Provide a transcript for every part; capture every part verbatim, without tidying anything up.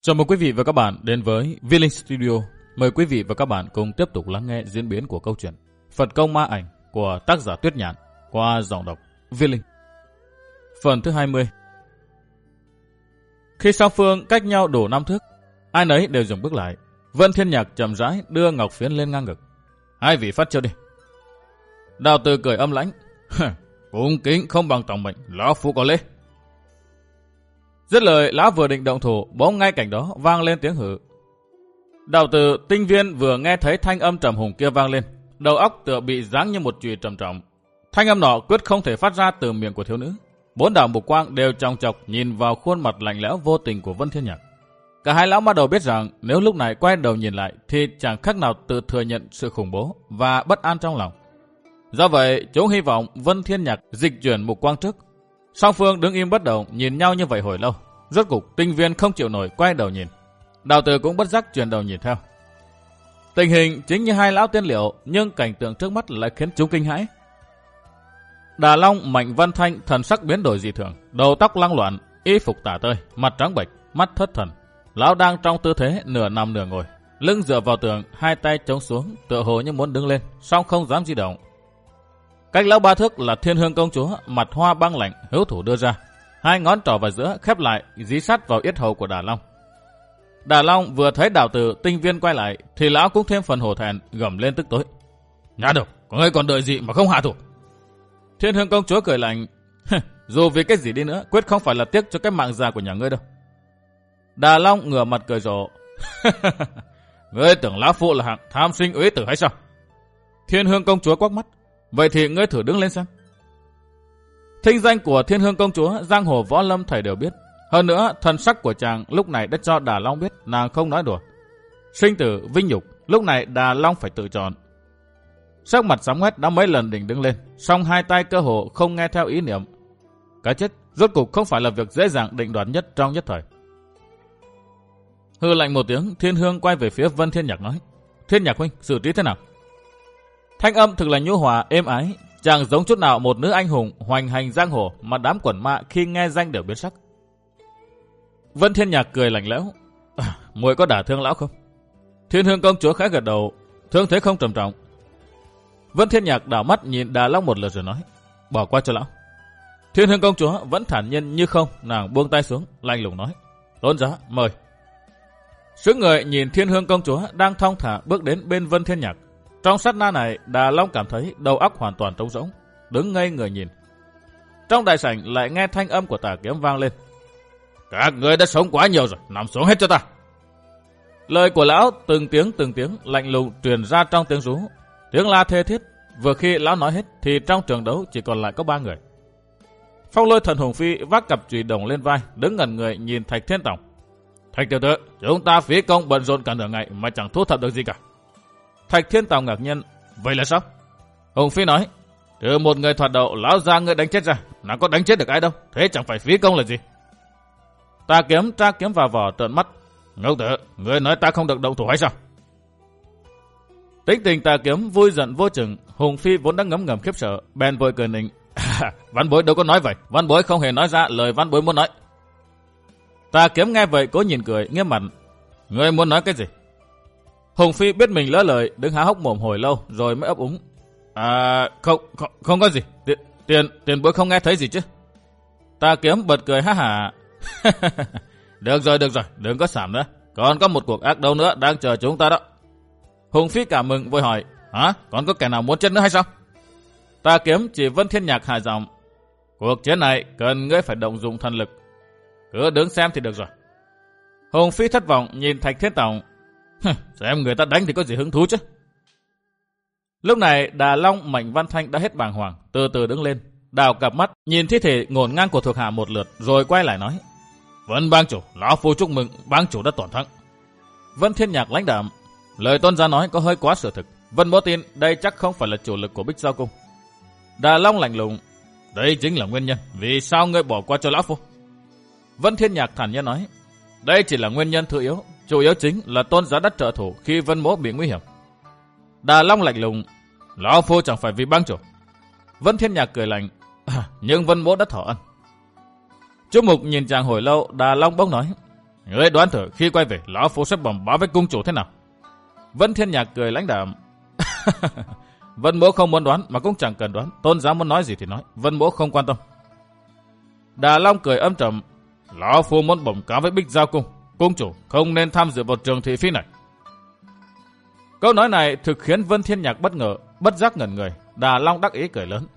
Chào mừng quý vị và các bạn đến với Vi Linh Studio. Mời quý vị và các bạn cùng tiếp tục lắng nghe diễn biến của câu chuyện Phật Công Ma Ảnh của tác giả Tuyết Nhạn qua giọng đọc Vi Linh. Phần thứ hai mươi. Khi song phương cách nhau đủ năm thước, ai nấy đều dừng bước lại. Vân Thiên Nhạc chậm rãi đưa ngọc phiến lên ngang ngực. Hai vị phát chiêu đi. Đào Từ cười âm lãnh. Cung kính không bằng tổng mệnh, lão phu có lễ. Dứt lời, lão vừa định động thủ, bỗng ngay cạnh đó vang lên tiếng hử. Đào Từ tinh viên vừa nghe thấy thanh âm trầm hùng kia vang lên, đầu óc tựa bị giáng như một chùy trầm trọng. Thanh âm nọ quyết không thể phát ra từ miệng của thiếu nữ. Bốn đạo mục quang đều chòng chọc nhìn vào khuôn mặt lạnh lẽo vô tình của Vân Thiên Nhạc. Cả hai lão ma đầu biết rằng nếu lúc này quay đầu nhìn lại thì chẳng khác nào tự thừa nhận sự khủng bố và bất an trong lòng. Do vậy, chúng hy vọng Vân Thiên Nhạc dịch chuyển mục quang trước. Song phương đứng im bất động nhìn nhau như vậy hồi lâu. Rốt cục tinh viên không chịu nổi quay đầu nhìn. Đào Từ cũng bất giác chuyển đầu nhìn theo. Tình hình chính như hai lão tiên liệu, nhưng cảnh tượng trước mắt lại khiến chúng kinh hãi. Đà Long Mạnh Văn Thanh thần sắc biến đổi dị thường, đầu tóc lăng loạn, y phục tả tơi, mặt trắng bệch, mắt thất thần. Lão đang trong tư thế nửa nằm nửa ngồi, lưng dựa vào tường, hai tay chống xuống, tựa hồ như muốn đứng lên, song không dám di động. Cách lão ba thước là Thiên Hương công chúa, mặt hoa băng lạnh, hữu thủ đưa ra, hai ngón trỏ vào giữa khép lại, dí sát vào yết hầu của Đà Long. Đà Long vừa thấy Đào Từ tinh viên quay lại, thì lão cũng thêm phần hổ thẹn, gầm lên tức tối. Nhã đầu, có người còn đợi gì mà không hạ thủ? Thiên Hương công chúa cười lạnh. Dù vì cái gì đi nữa, quyết không phải là tiếc cho cái mạng già của nhà ngươi đâu. Đà Long ngửa mặt cười rộ. Ngươi tưởng lão phụ là hạng tham sinh uế tử hay sao? Thiên Hương công chúa quắc mắt. Vậy thì ngươi thử đứng lên xem. Thinh danh của Thiên Hương công chúa, giang hồ võ lâm thầy đều biết. Hơn nữa, thần sắc của chàng lúc này đã cho Đà Long biết nàng không nói đùa. Sinh tử, vinh nhục, lúc này Đà Long phải tự chọn. Sắc mặt sám ngoét đã mấy lần định đứng lên, song hai tay cơ hồ không nghe theo ý niệm. Cái chết rốt cục không phải là việc dễ dàng định đoạt nhất trong nhất thời. Hư lạnh một tiếng, Thiên Hương quay về phía Vân Thiên Nhạc nói. Thiên Nhạc huynh, xử trí thế nào? Thanh âm thực là nhu hòa, êm ái, chẳng giống chút nào một nữ anh hùng hoành hành giang hồ mà đám quần ma khi nghe danh đều biến sắc. Vân Thiên Nhạc cười lạnh lẽo. À, muội có đả thương lão không? Thiên Hương công chúa khẽ gật đầu, thương thế không trầm trọng. Vân Thiên Nhạc đảo mắt nhìn Đà Long một lượt rồi nói, bỏ qua cho lão. Thiên Hương công chúa vẫn thản nhiên như không, nàng buông tay xuống, lạnh lùng nói, tôn giá mời. Sững người nhìn Thiên Hương công chúa đang thong thả bước đến bên Vân Thiên Nhạc. Trong sát na này, Đà Long cảm thấy đầu óc hoàn toàn trống rỗng, đứng ngây người nhìn. Trong đại sảnh lại nghe thanh âm của Tà Kiếm vang lên. Các người đã sống quá nhiều rồi, nằm xuống hết cho ta. Lời của lão từng tiếng từng tiếng lạnh lùng truyền ra trong tiếng rú, tiếng la thê thiết. Vừa khi lão nói hết thì trong trường đấu chỉ còn lại có ba người. Phong Lôi Thần Hùng Phi vác cặp chùy đồng lên vai, đứng ngẩn người nhìn Thạch Thiên Tòng. Thạch tiểu tử, chúng ta phí công bận rộn cả nửa ngày mà chẳng thu thập được gì cả. Thạch Thiên Tòng ngạc nhiên, vậy là sao? Hùng Phi nói, trừ một người thoạt đầu lão ra ngươi đánh chết ra, nào có đánh chết được ai đâu, thế chẳng phải phí công là gì? Tà Kiếm tra kiếm vào vỏ trợn mắt, ngốc tử, ngươi nói ta không được động thủ hay sao? Tính tình Tà Kiếm vui giận vô chừng, Hùng Phi vốn đang ngấm ngầm khiếp sợ, bèn vội cười nịnh. Văn bối đâu có nói vậy, văn bối không hề nói ra lời văn bối muốn nói. Tà Kiếm nghe vậy cố nhìn cười, nghiêm mặt. Ngươi muốn nói cái gì? Hùng Phi biết mình lỡ lời, đứng há hốc mồm hồi lâu rồi mới ấp úng. À, không, không, không có gì, tiền, tiền, tiền bối không nghe thấy gì chứ? Tà Kiếm bật cười ha hả. Được rồi, được rồi, đừng có xảm nữa, còn có một cuộc ác đấu nữa đang chờ chúng ta đó. Hùng Phi cảm mừng vội hỏi, hả, còn có kẻ nào muốn chết nữa hay sao? Tà Kiếm chỉ Vân Thiên Nhạc hài giọng. Cuộc chiến này cần ngươi phải động dụng thần lực, cứ đứng xem thì được rồi. Hùng Phi thất vọng nhìn Thạch Thiên Tòng. Xem người ta đánh thì có gì hứng thú chứ. Lúc này Đà Long Mạnh Văn Thanh đã hết bàng hoàng, từ từ đứng lên, đào cặp mắt nhìn thi thể ngổn ngang của thuộc hạ một lượt, rồi quay lại nói. Vân bang chủ, lão phu chúc mừng bang chủ đã toàn thắng. Vân Thiên Nhạc lãnh đạm. Lời tôn gia nói có hơi quá sự thực, Vân mỗ tin đây chắc không phải là chủ lực của Bích Giao Cung. Đà Long lạnh lùng. Đây chính là nguyên nhân vì sao ngươi bỏ qua cho lão phu. Vân Thiên Nhạc thản nhiên nói. Đây chỉ là nguyên nhân thứ yếu, chủ yếu chính là tôn giá đã trợ thủ khi Vân mỗ bị nguy hiểm. Đà Long lạnh lùng. Lão phu chẳng phải vì bang chủ. Vân Thiên Nhạc cười lạnh. À, nhưng Vân mỗ đã thọ ân. Chú Mục nhìn chàng hồi lâu, Đà Long bỗng nói. Ngươi đoán thử khi quay về, lão phu sẽ bẩm báo với cung chủ thế nào? Vân Thiên Nhạc cười lãnh đạm. Vân Mỗ không muốn đoán mà cũng chẳng cần đoán. Tôn giá muốn nói gì thì nói, Vân Mỗ không quan tâm. Đà Long cười âm trầm. Lão phu muốn bẩm cáo với Bích Giao cung, cung chủ không nên tham dự vào trường thị phi này. Câu nói này thực khiến Vân Thiên Nhạc bất ngờ, bất giác ngẩn người. Đà Long đắc ý cười lớn.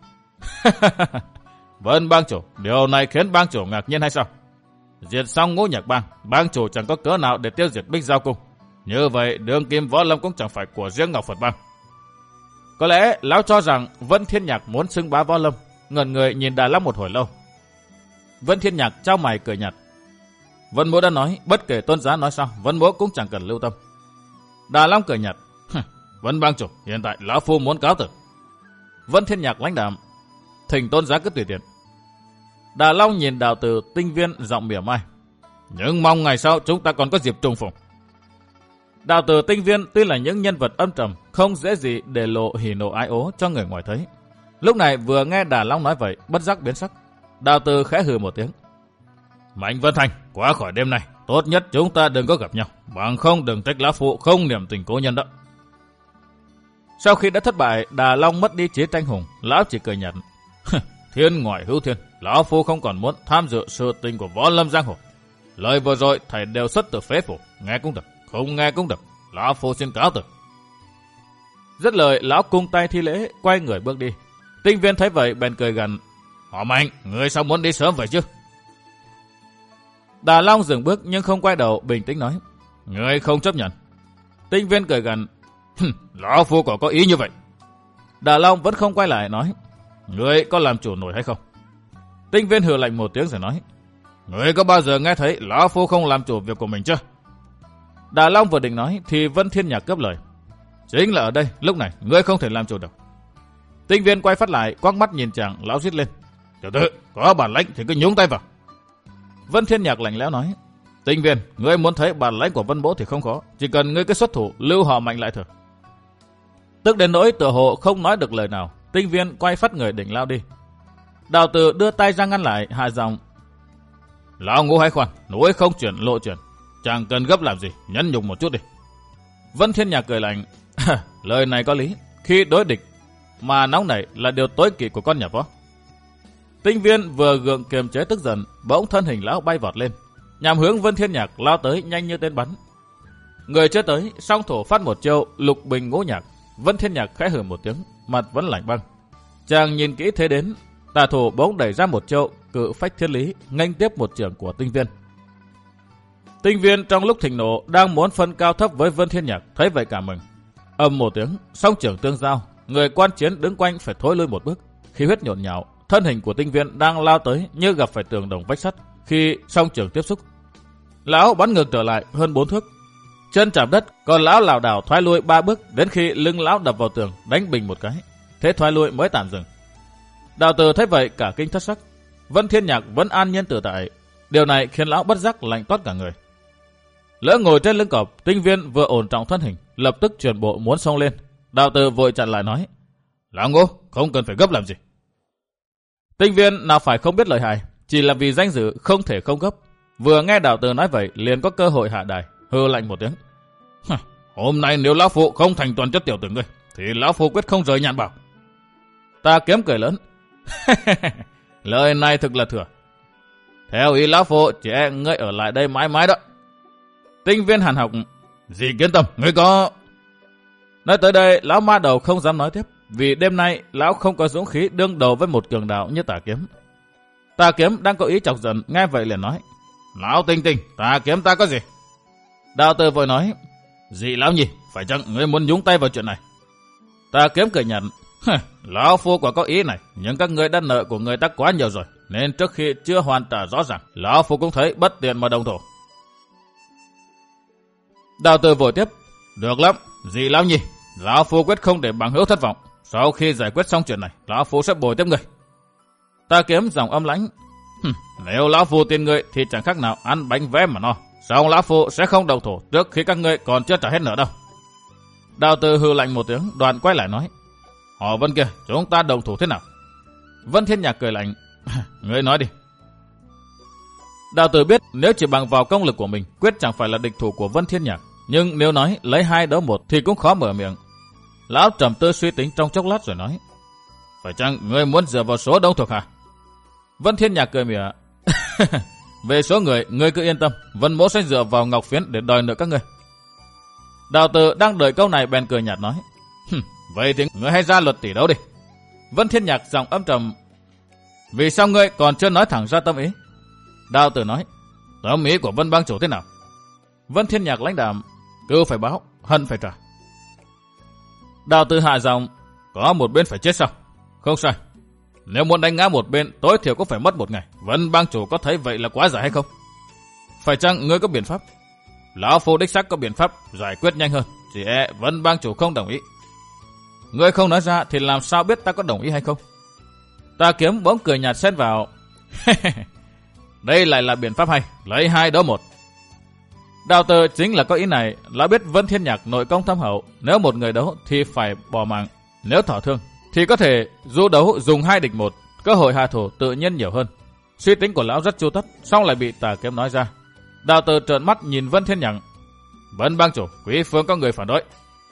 Vân bang chủ, điều này khiến bang chủ ngạc nhiên hay sao? Diệt xong Ngũ Nhạc bang, bang chủ chẳng có cớ nào để tiêu diệt Bích Giao cung. Như vậy đường kim võ lâm cũng chẳng phải của riêng Ngọc Phật bang. Có lẽ lão cho rằng Vân Thiên Nhạc muốn xưng bá võ lâm. Ngẩn người nhìn Đà Long một hồi lâu. Vân Thiên Nhạc trao mày cười nhạt. Vân Mỗ đã nói, bất kể tôn giá nói sao, Vân Mỗ cũng chẳng cần lưu tâm. Đà Long cười nhạt. Vân bang chủ, hiện tại lão phu muốn cáo tử. Vân Thiên Nhạc lãnh đạm. Thỉnh tôn giá cứ tùy tiện. Đà Long nhìn Đào Từ, Tinh Viên giọng mỉa mai. Nhưng mong ngày sau chúng ta còn có dịp trùng phùng. Đào Từ, Tinh Viên tuy là những nhân vật âm trầm, không dễ gì để lộ hỉ nộ ái ố cho người ngoài thấy. Lúc này vừa nghe Đà Long nói vậy, bất giác biến sắc. Đào Từ khẽ hừ một tiếng. Mạnh Vân Thành, qua khỏi đêm nay, tốt nhất chúng ta đừng có gặp nhau, bằng không đừng trách lão phụ không niệm tình cố nhân đó. Sau khi đã thất bại, Đà Long mất đi chí tranh hùng, lão chỉ cười nhạt. Thiên ngoại hữu thiên, lão phu không còn muốn tham dự sự tình của võ lâm giang hồ. Lời vừa rồi thầy đều xuất từ phế phủ, nghe cũng được, không nghe cũng được, lão phu xin cáo từ. Dứt lời, lão cung tay thi lễ, quay người bước đi. Tinh Viên thấy vậy bèn cười gằn. Họ Mạnh, ngươi sao muốn đi sớm vậy chứ? Đà Long dừng bước nhưng không quay đầu, bình tĩnh nói. Ngươi không chấp nhận. Tinh Viên cười gằn. Lão phu có có ý như vậy. Đà Long vẫn không quay lại nói. Ngươi có làm chủ nổi hay không? Tinh Viên hừ lạnh một tiếng rồi nói. Ngươi có bao giờ nghe thấy lão phu không làm chủ việc của mình chưa? Đà Long vừa định nói thì Vân Thiên Nhạc cướp lời. Chính là ở đây, lúc này ngươi không thể làm chủ được. Tinh Viên quay phát lại, quắc mắt nhìn chàng, lão rít lên. Tiểu tử, có bản lãnh thì cứ nhúng tay vào. Vân Thiên Nhạc lạnh lẽo nói. Tinh Viên, ngươi muốn thấy bản lãnh của Vân Mỗ thì không khó, chỉ cần ngươi cứ xuất thủ, lưu họ Mạnh lại thôi. Tức đến nỗi tựa hồ không nói được lời nào, Tinh Viên quay phát người định lao đi. Đào Từ đưa tay ra ngăn lại, hạ giọng. Lão Ngũ hãy khoan, núi không chuyển lộ chuyển, chẳng cần gấp làm gì, nhẫn nhục một chút đi. Vân Thiên Nhạc cười lạnh. Lời này có lý, khi đối địch mà nóng nảy là điều tối kỵ của con nhà võ. Tinh Viên vừa gượng kiềm chế tức giận, bỗng thân hình lão bay vọt lên, nhằm hướng Vân Thiên Nhạc lao tới nhanh như tên bắn. Người chưa tới, song thủ phát một chiêu lục bình ngũ nhạc. Vân Thiên Nhạc khẽ hừ một tiếng, mặt vẫn lạnh băng. Chàng nhìn kỹ thế đến, tà thủ bỗng đẩy ra một chiêu cự phách thiên lý, nghênh tiếp một chưởng của Tinh Viên. Tinh Viên trong lúc thịnh nộ đang muốn phân cao thấp với Vân Thiên Nhạc, thấy vậy cả mừng. Ầm một tiếng, song chưởng tương giao, người quan chiến đứng quanh phải thối lui một bước. Khí huyết nhộn nhạo, thân hình của Tinh Viên đang lao tới như gặp phải tường đồng vách sắt. Khi song chưởng tiếp xúc, lão bắn ngược trở lại hơn bốn thước, chân chạm đất, còn lão lảo đảo thoái lui ba bước, đến khi lưng lão đập vào tường, đánh bình một cái, thế thoái lui mới tạm dừng. Đào Từ thấy vậy cả kinh thất sắc. Vân Thiên Nhạc vẫn an nhiên tự tại, điều này khiến lão bất giác lạnh toát cả người. Lỡ ngồi trên lưng cọp, Tinh Viên vừa ổn trọng thân hình, lập tức chuyển bộ muốn xông lên. Đào Từ vội chặn lại nói. Lão Ngũ, không cần phải gấp làm gì. Tinh Viên nào phải không biết lợi hại, chỉ là vì danh dự không thể không gấp. Vừa nghe Đào Từ nói vậy, liền có cơ hội hạ đài, hừ lạnh một tiếng. Hôm nay nếu lão phụ không thành toàn chất tiểu tử ngươi, thì lão phụ quyết không rời nhàn bảo. Ta Kiếm cười lớn. Lời này thực là thừa. Theo ý lão phụ, chỉ e ngươi ở lại đây mãi mãi đó. Tinh Viên hàn học. Dì Kiến Tâm, ngươi có... Nói tới đây, lão ma đầu không dám nói tiếp, vì đêm nay lão không có dũng khí đương đầu với một cường đạo như Tà Kiếm. Tà Kiếm đang có ý chọc giận, nghe vậy liền nói. Lão Tinh Tinh, Tà Kiếm ta có gì? Đào Từ vội nói. Dị lão nhỉ, phải chăng ngươi muốn nhúng tay vào chuyện này? Tà Kiếm cười nhạt. Lão phu quả có ý này, nhưng các ngươi đã nợ của người ta quá nhiều rồi, nên trước khi chưa hoàn trả rõ ràng, lão phu cũng thấy bất tiện mà đồng thổ. Đào Từ vội tiếp. Được lắm, dị lão nhỉ, lão phu quyết không để bằng hữu thất vọng. Sau khi giải quyết xong chuyện này, lão phu sẽ bồi tiếp người. Tà Kiếm giọng âm lãnh. Nếu lão phu tin người thì chẳng khác nào ăn bánh vé mà no. Xong lão phu sẽ không đồng thổ trước khi các ngươi còn chưa trả hết nợ đâu. Đào Từ hừ lạnh một tiếng, đoàn quay lại nói. Họ Vân kia, chúng ta đồng thủ thế nào? Vân Thiên Nhạc cười lạnh. Ngươi nói đi. Đạo tử biết nếu chỉ bằng vào công lực của mình, quyết chẳng phải là địch thủ của Vân Thiên Nhạc. Nhưng nếu nói lấy hai đấu một thì cũng khó mở miệng. Lão trầm tư suy tính trong chốc lát rồi nói: phải chăng ngươi muốn dựa vào số đông thuộc hả? Vân Thiên Nhạc cười mỉa: về số người, ngươi cứ yên tâm, Vân mỗ sẽ dựa vào ngọc phiến để đòi nợ các ngươi. Đạo tử đang đợi câu này bèn cười nhạt nói: vậy thì ngươi hãy ra luật tỷ đấu đi. Vân Thiên Nhạc giọng âm trầm: vì sao ngươi còn chưa nói thẳng ra tâm ý? Đạo tử nói: tâm ý của Vân bang chủ thế nào? Vân Thiên Nhạc lãnh đạm: cừu phải báo, hận phải trả. Đạo tử hạ giọng: có một bên phải chết sao? Không sai. Nếu muốn đánh ngã một bên, tối thiểu cũng phải mất một ngày. Vân bang chủ có thấy vậy là quá dài hay không? Phải chăng ngươi có biện pháp? Lão phu đích xác có biện pháp giải quyết nhanh hơn, chỉ e Vân bang chủ không đồng ý. Ngươi không nói ra thì làm sao biết ta có đồng ý hay không? Ta Kiếm bỗng cười nhạt xen vào: đây lại là biện pháp hay, lấy hai đấu một. Đạo tử chính là có ý này. Lão biết Vân Thiên Nhạc nội công thâm hậu, nếu một người đấu thì phải bỏ mạng, nếu thọ thương thì có thể du đấu dùng hai địch một, cơ hội hạ thủ tự nhiên nhiều hơn. Suy tính của lão rất chu tất, xong lại bị Tà Kiếm nói ra. Đạo tử trợn mắt nhìn Vân Thiên Nhạc: Vân bang chủ, quý phương có người phản đối.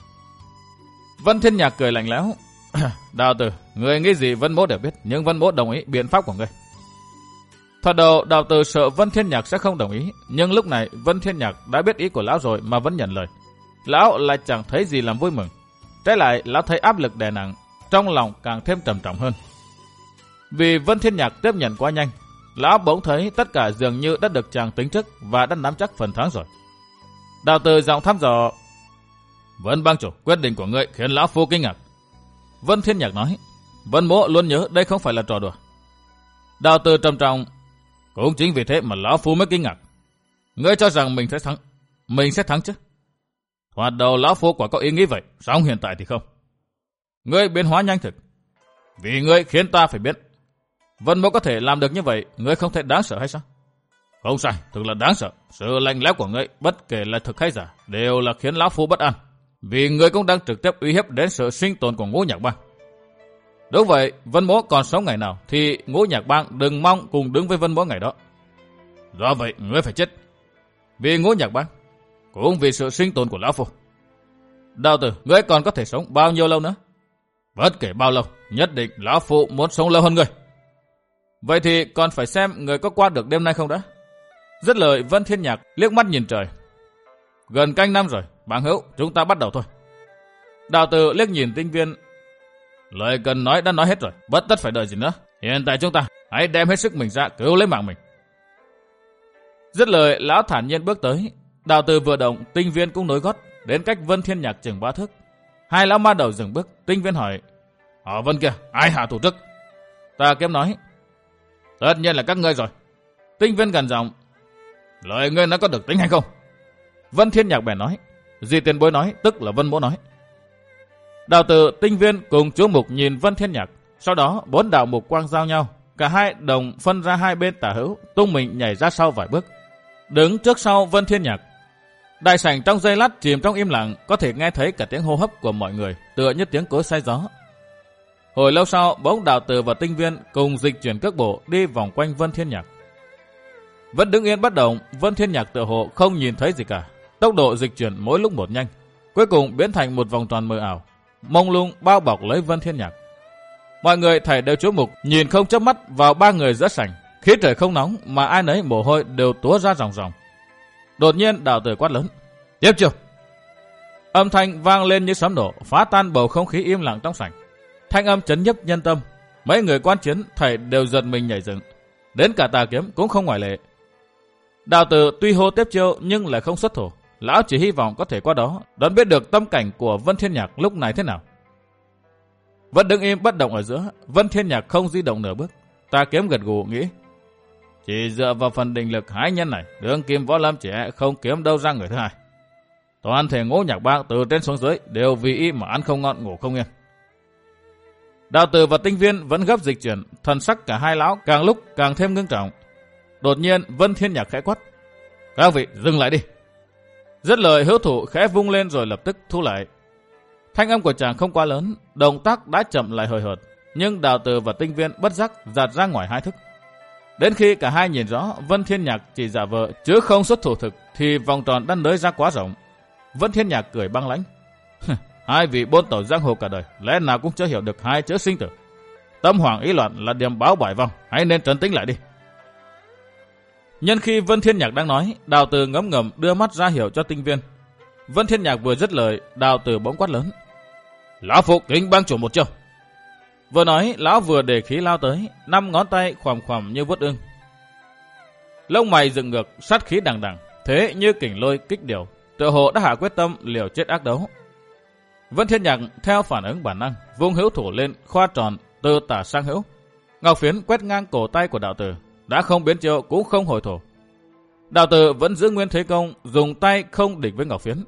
Vân Thiên Nhạc cười lạnh lẽo: đạo tử, người nghĩ gì Vân mỗ đều biết, nhưng Vân mỗ đồng ý biện pháp của ngươi. Thoạt đầu đạo tử sợ Vân Thiên Nhạc sẽ không đồng ý, nhưng lúc này Vân Thiên Nhạc đã biết ý của lão rồi mà vẫn nhận lời. Lão lại chẳng thấy gì làm vui mừng, trái lại lão thấy áp lực đè nặng, trong lòng càng thêm trầm trọng hơn. Vì Vân Thiên Nhạc tiếp nhận quá nhanh, lão bỗng thấy tất cả dường như đã được chàng tính trước và đã nắm chắc phần thắng rồi. Đạo tử giọng thăm dò: Vân bang chủ, quyết định của ngươi khiến lão phu kinh ngạc. Vân Thiên Nhạc nói: Vân mỗ luôn nhớ đây không phải là trò đùa. Đạo tử trầm trọng: cũng chính vì thế mà lão phu mới kinh ngạc. Ngươi cho rằng mình sẽ thắng, mình sẽ thắng chứ? Thoạt đầu lão phu quả có ý nghĩ vậy, song hiện tại thì không. Ngươi biến hóa nhanh thực, vì ngươi khiến ta phải biết. Vân mỗ có thể làm được như vậy, ngươi không thể đáng sợ hay sao? Không sai, thực là đáng sợ. Sự lạnh lẽo của ngươi, bất kể là thực hay giả, đều là khiến lão phu bất an, vì ngươi cũng đang trực tiếp uy hiếp đến sự sinh tồn của Ngũ Nhạc Bang. Đúng vậy, Vân mỗ còn sống ngày nào thì Ngũ Nhạc Bang đừng mong cùng đứng với Vân mỗ ngày đó. Do vậy ngươi phải chết, vì Ngũ Nhạc Bang, cũng vì sự sinh tồn của lão phu. Đạo tử, ngươi còn có thể sống bao nhiêu lâu nữa? Bất kể bao lâu, nhất định lão phu muốn sống lâu hơn ngươi. Vậy thì còn phải xem người có qua được đêm nay không đã. Dứt lời, Vân Thiên Nhạc liếc mắt nhìn trời: gần canh năm rồi, bang hữu, chúng ta bắt đầu thôi. Đạo tử liếc nhìn Tinh Viên: lời cần nói đã nói hết rồi, bất tất phải đợi gì nữa. Hiện tại chúng ta hãy đem hết sức mình ra cứu lấy mạng mình. Dứt lời, lão thản nhiên bước tới. Đạo tử vừa động, Tinh Viên cũng nối gót đến cách Vân Thiên Nhạc chừng ba thước. Hai lão ma đầu dừng bước. Tinh Viên hỏi: ở Vân kia, ai hạ thủ trước? Tà Kiếm nói: tất nhiên là các ngươi rồi. Tinh Viên gần giọng: lời ngươi nói có được tính hay không? Vân Thiên Nhạc bèn nói: gì tiền bối nói, tức là Vân mỗ nói. Đạo tử, Tinh Viên cùng chú mục nhìn Vân Thiên Nhạc. Sau đó bốn đạo mục quang giao nhau, cả hai đồng phân ra hai bên tả hữu, tung mình nhảy ra sau vài bước, đứng trước sau Vân Thiên Nhạc. Đại sảnh trong giây lát chìm trong im lặng, có thể nghe thấy cả tiếng hô hấp của mọi người, tựa như tiếng cối xay gió. Hồi lâu sau, bỗng đạo tử và Tinh Viên cùng dịch chuyển cước bộ đi vòng quanh Vân Thiên Nhạc. Vẫn đứng yên bất động, Vân Thiên Nhạc tựa hồ không nhìn thấy gì cả. Tốc độ dịch chuyển mỗi lúc một nhanh, cuối cùng biến thành một vòng tròn mờ ảo, mông lung bao bọc lấy Vân Thiên Nhạc. Mọi người thảy đều chú mục nhìn không chớp mắt vào ba người giữa sảnh. Khí trời không nóng mà ai nấy mồ hôi đều túa ra ròng ròng. Đột nhiên đạo tử quát lớn: tiếp chiêu! Âm thanh vang lên như sấm nổ, phá tan bầu không khí im lặng trong sảnh. Thanh âm chấn nhấp nhân tâm, mấy người quan chiến thảy đều giật mình nhảy dựng, đến cả Tà Kiếm cũng không ngoại lệ. Đạo tử tuy hô tiếp chiêu nhưng lại không xuất thủ. Lão chỉ hy vọng có thể qua đó đoán biết được tâm cảnh của Vân Thiên Nhạc lúc này thế nào. Vẫn đứng im bất động ở giữa, Vân Thiên Nhạc không di động nửa bước. Tà Kiếm gật gù nghĩ: chỉ dựa vào phần định lực hái nhân này, Đường Kim Võ Lâm chỉ không kiếm đâu ra người thứ hai. Toàn thể Ngũ Nhạc Bang từ trên xuống dưới đều vì y mà ăn không ngon ngủ không yên. Đạo tử và Tinh Viên vẫn gấp dịch chuyển, thần sắc cả hai lão càng lúc càng thêm ngưng trọng. Đột nhiên Vân Thiên Nhạc khẽ quát: các vị dừng lại đi. Dứt lời, hữu thủ khẽ vung lên rồi lập tức thu lại. Thanh âm của chàng không quá lớn, động tác đã chậm lại hời hợt, nhưng đạo tử và Tinh Viên bất giác giạt ra ngoài hai thức. Đến khi cả hai nhìn rõ Vân Thiên Nhạc chỉ giả vờ chứ không xuất thủ thực thì vòng tròn đã nới ra quá rộng. Vân Thiên Nhạc cười băng lãnh. Hai vị bôn tẩu giang hồ cả đời, lẽ nào cũng chưa hiểu được hai chữ sinh tử. Tâm hoảng ý loạn là điểm báo bại vong, hãy nên trấn tĩnh lại đi. Nhân khi Vân Thiên Nhạc đang nói, Đào Tử ngấm ngầm đưa mắt ra hiệu cho Tinh Viên. Vân Thiên Nhạc vừa dứt lời, Đào Tử bỗng quát lớn. Lão phụ kính bang chủ một chiêu. Vừa nói, lão vừa để khí lao tới, năm ngón tay khoằm khoằm như vuốt ưng. Lông mày dựng ngược, sát khí đằng đằng, thế như kình lôi kích điều, tựa hồ đã hạ quyết tâm liều chết ác đấu. Vân Thiên Nhạc theo phản ứng bản năng, vung hữu thủ lên khoa tròn từ tả sang hữu. Ngọc phiến quét ngang cổ tay của Đạo Tử, đã không biến chiêu cũng không hồi thổ. Đạo Tử vẫn giữ nguyên thế công, dùng tay không địch với Ngọc phiến.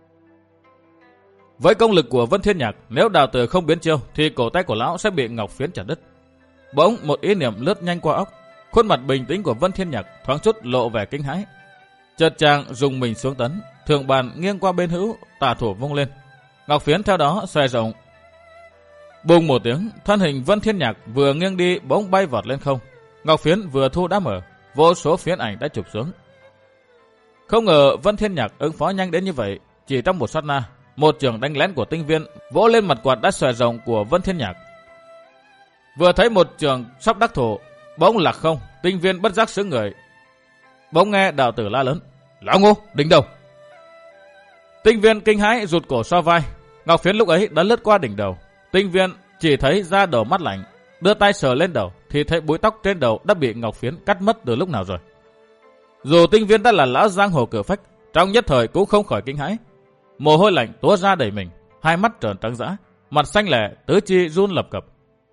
Với công lực của Vân Thiên Nhạc, nếu Đạo Tử không biến chiêu thì cổ tay của lão sẽ bị Ngọc phiến chặt đứt. Bỗng một ý niệm lướt nhanh qua óc, khuôn mặt bình tĩnh của Vân Thiên Nhạc thoáng chút lộ vẻ kinh hãi. Chợt chàng dùng mình xuống tấn, thường bàn nghiêng qua bên hữu, tả thủ vung lên. Ngọc phiến theo đó xòe rộng. Bùng một tiếng, thân hình Vân Thiên Nhạc vừa nghiêng đi bỗng bay vọt lên không. Ngọc phiến vừa thu đã mở, vô số phiến ảnh đã chụp xuống. Không ngờ Vân Thiên Nhạc ứng phó nhanh đến như vậy, chỉ trong một sát na, một chưởng đánh lén của Tinh Viên vỗ lên mặt quạt đã xòe rộng của Vân Thiên Nhạc. Vừa thấy một chưởng sắp đắc thủ, bỗng lạc không, Tinh Viên bất giác sững người. Bỗng nghe Đạo Tử la lớn: Lão Ngô, đỉnh đầu! Tinh Viên kinh hãi rụt cổ so vai. Ngọc phiến lúc ấy đã lướt qua đỉnh đầu. Tinh Viên chỉ thấy da đầu mắt lạnh, đưa tay sờ lên đầu thì thấy búi tóc trên đầu đã bị Ngọc phiến cắt mất từ lúc nào rồi. Dù Tinh Viên đã là lão giang hồ cử phách, trong nhất thời cũng không khỏi kinh hãi. Mồ hôi lạnh túa ra đầy mình, hai mắt trợn trắng dã, mặt xanh lẻ, tứ chi run lập cập.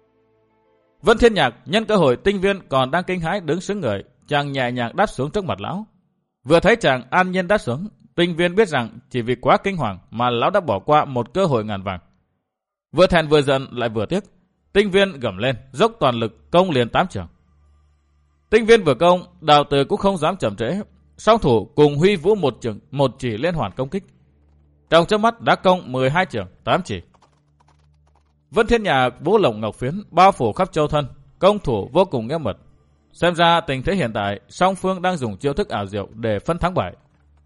Vân Thiên Nhạc nhân cơ hội Tinh Viên còn đang kinh hãi đứng sững người, chàng nhẹ nhàng đáp xuống trước mặt lão. Vừa thấy chàng an nhiên đáp xuống, Tinh Viên biết rằng chỉ vì quá kinh hoàng mà lão đã bỏ qua một cơ hội ngàn vàng. Vừa thẹn vừa giận lại vừa tiếc, Tinh Viên gầm lên, dốc toàn lực công liền tám chưởng. Tinh Viên vừa công, Đạo Tử cũng không dám chậm trễ, song thủ cùng huy vũ một chưởng, một chỉ liên hoàn công kích. Trong chớp mắt đã công mười hai chưởng, tám chỉ. Vân Thiên Nhạc vũ lồng ngọc phiến bao phủ khắp châu thân, công thủ vô cùng nghiêm mật. Xem ra tình thế hiện tại, song phương đang dùng chiêu thức ảo diệu để phân thắng bại.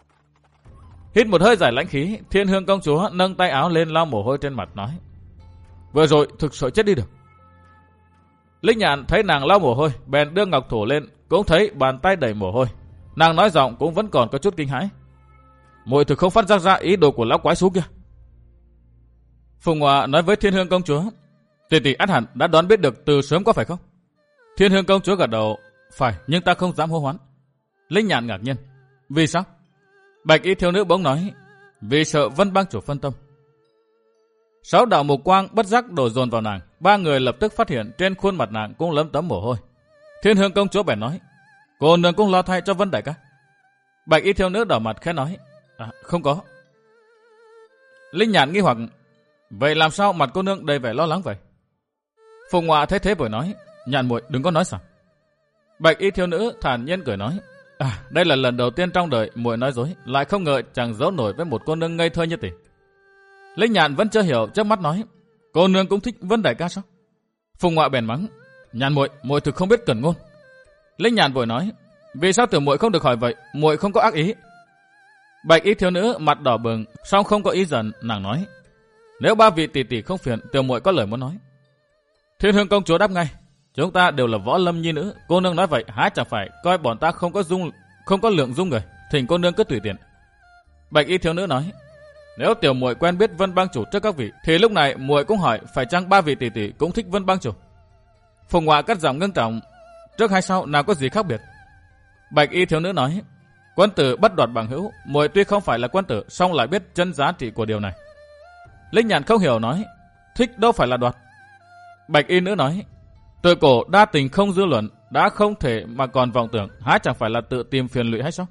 Hít một hơi giải lãnh khí, Thiên Hương công chúa nâng tay áo lên lau mồ hôi trên mặt nói: Vừa rồi thực sự chết đi được. Linh Nhạn thấy nàng lau mồ hôi, bèn đưa ngọc thủ lên, cũng thấy bàn tay đầy mồ hôi. Nàng nói giọng cũng vẫn còn có chút kinh hãi: Muội thực không phát giác ra ý đồ của lão quái xú kia. Phùng Họa nói với Thiên Hương công chúa: Tỷ tỷ ắt hẳn đã đoán biết được từ sớm có phải không? Thiên Hương công chúa gật đầu: Phải, nhưng ta không dám hô hoán. Linh Nhạn ngạc nhiên: Vì sao? Bạch y thiếu nữ bỗng nói: Vì sợ Vân bang chủ phân tâm. Sáu đạo mục quang bất giác đổ dồn vào nàng, ba người lập tức phát hiện trên khuôn mặt nàng cũng lấm tấm mồ hôi. Thiên Hương công chúa bèn nói: Cô nương cũng lo thay cho Vân đại ca. Bạch y thiếu nữ đỏ mặt khẽ nói: À, không có. Linh Nhạn nghi hoặc: Vậy làm sao mặt cô nương đầy vẻ lo lắng vậy? Phùng Họa thấy thế vội nói: Nhạn muội đừng có nói sao. Bạch y thiếu nữ thản nhiên cười nói: À, đây là lần đầu tiên trong đời muội nói dối, lại không ngờ chẳng giấu nổi với một cô nương ngây thơ như tỷ. Linh Nhạn vẫn chưa hiểu, chớp mắt nói: Cô nương cũng thích Vân đại ca sao? Phùng Họa bèn mắng: Nhạn muội, muội thực không biết cẩn ngôn. Linh Nhạn vội nói: Vì sao tiểu muội không được hỏi vậy? Muội không có ác ý. Bạch y thiếu nữ mặt đỏ bừng, song không có ý giận, nàng nói: Nếu ba vị tỷ tỷ không phiền, tiểu muội có lời muốn nói. Thiên Hương công chúa đáp ngay: Chúng ta đều là võ lâm nhi nữ, cô nương nói vậy há chẳng phải coi bọn ta không có dung, không có lượng dung người, thỉnh cô nương cứ tùy tiện. Bạch y thiếu nữ nói: Nếu tiểu muội quen biết Vân bang chủ trước các vị, thì lúc này muội cũng hỏi phải chăng ba vị tỷ tỷ cũng thích Vân bang chủ? Phùng Họa cất giọng ngưng trọng: Trước hay sau nào có gì khác biệt? Bạch y thiếu nữ nói: Quân tử bất đoạt bằng hữu, muội tuy không phải là quân tử, song lại biết chân giá trị của điều này. Linh Nhạn không hiểu nói: Thích đâu phải là đoạt. Bạch y nữ nói: Từ cổ đa tình không dư luận, đã không thể mà còn vọng tưởng, há chẳng phải là tự tìm phiền lụy hay sao?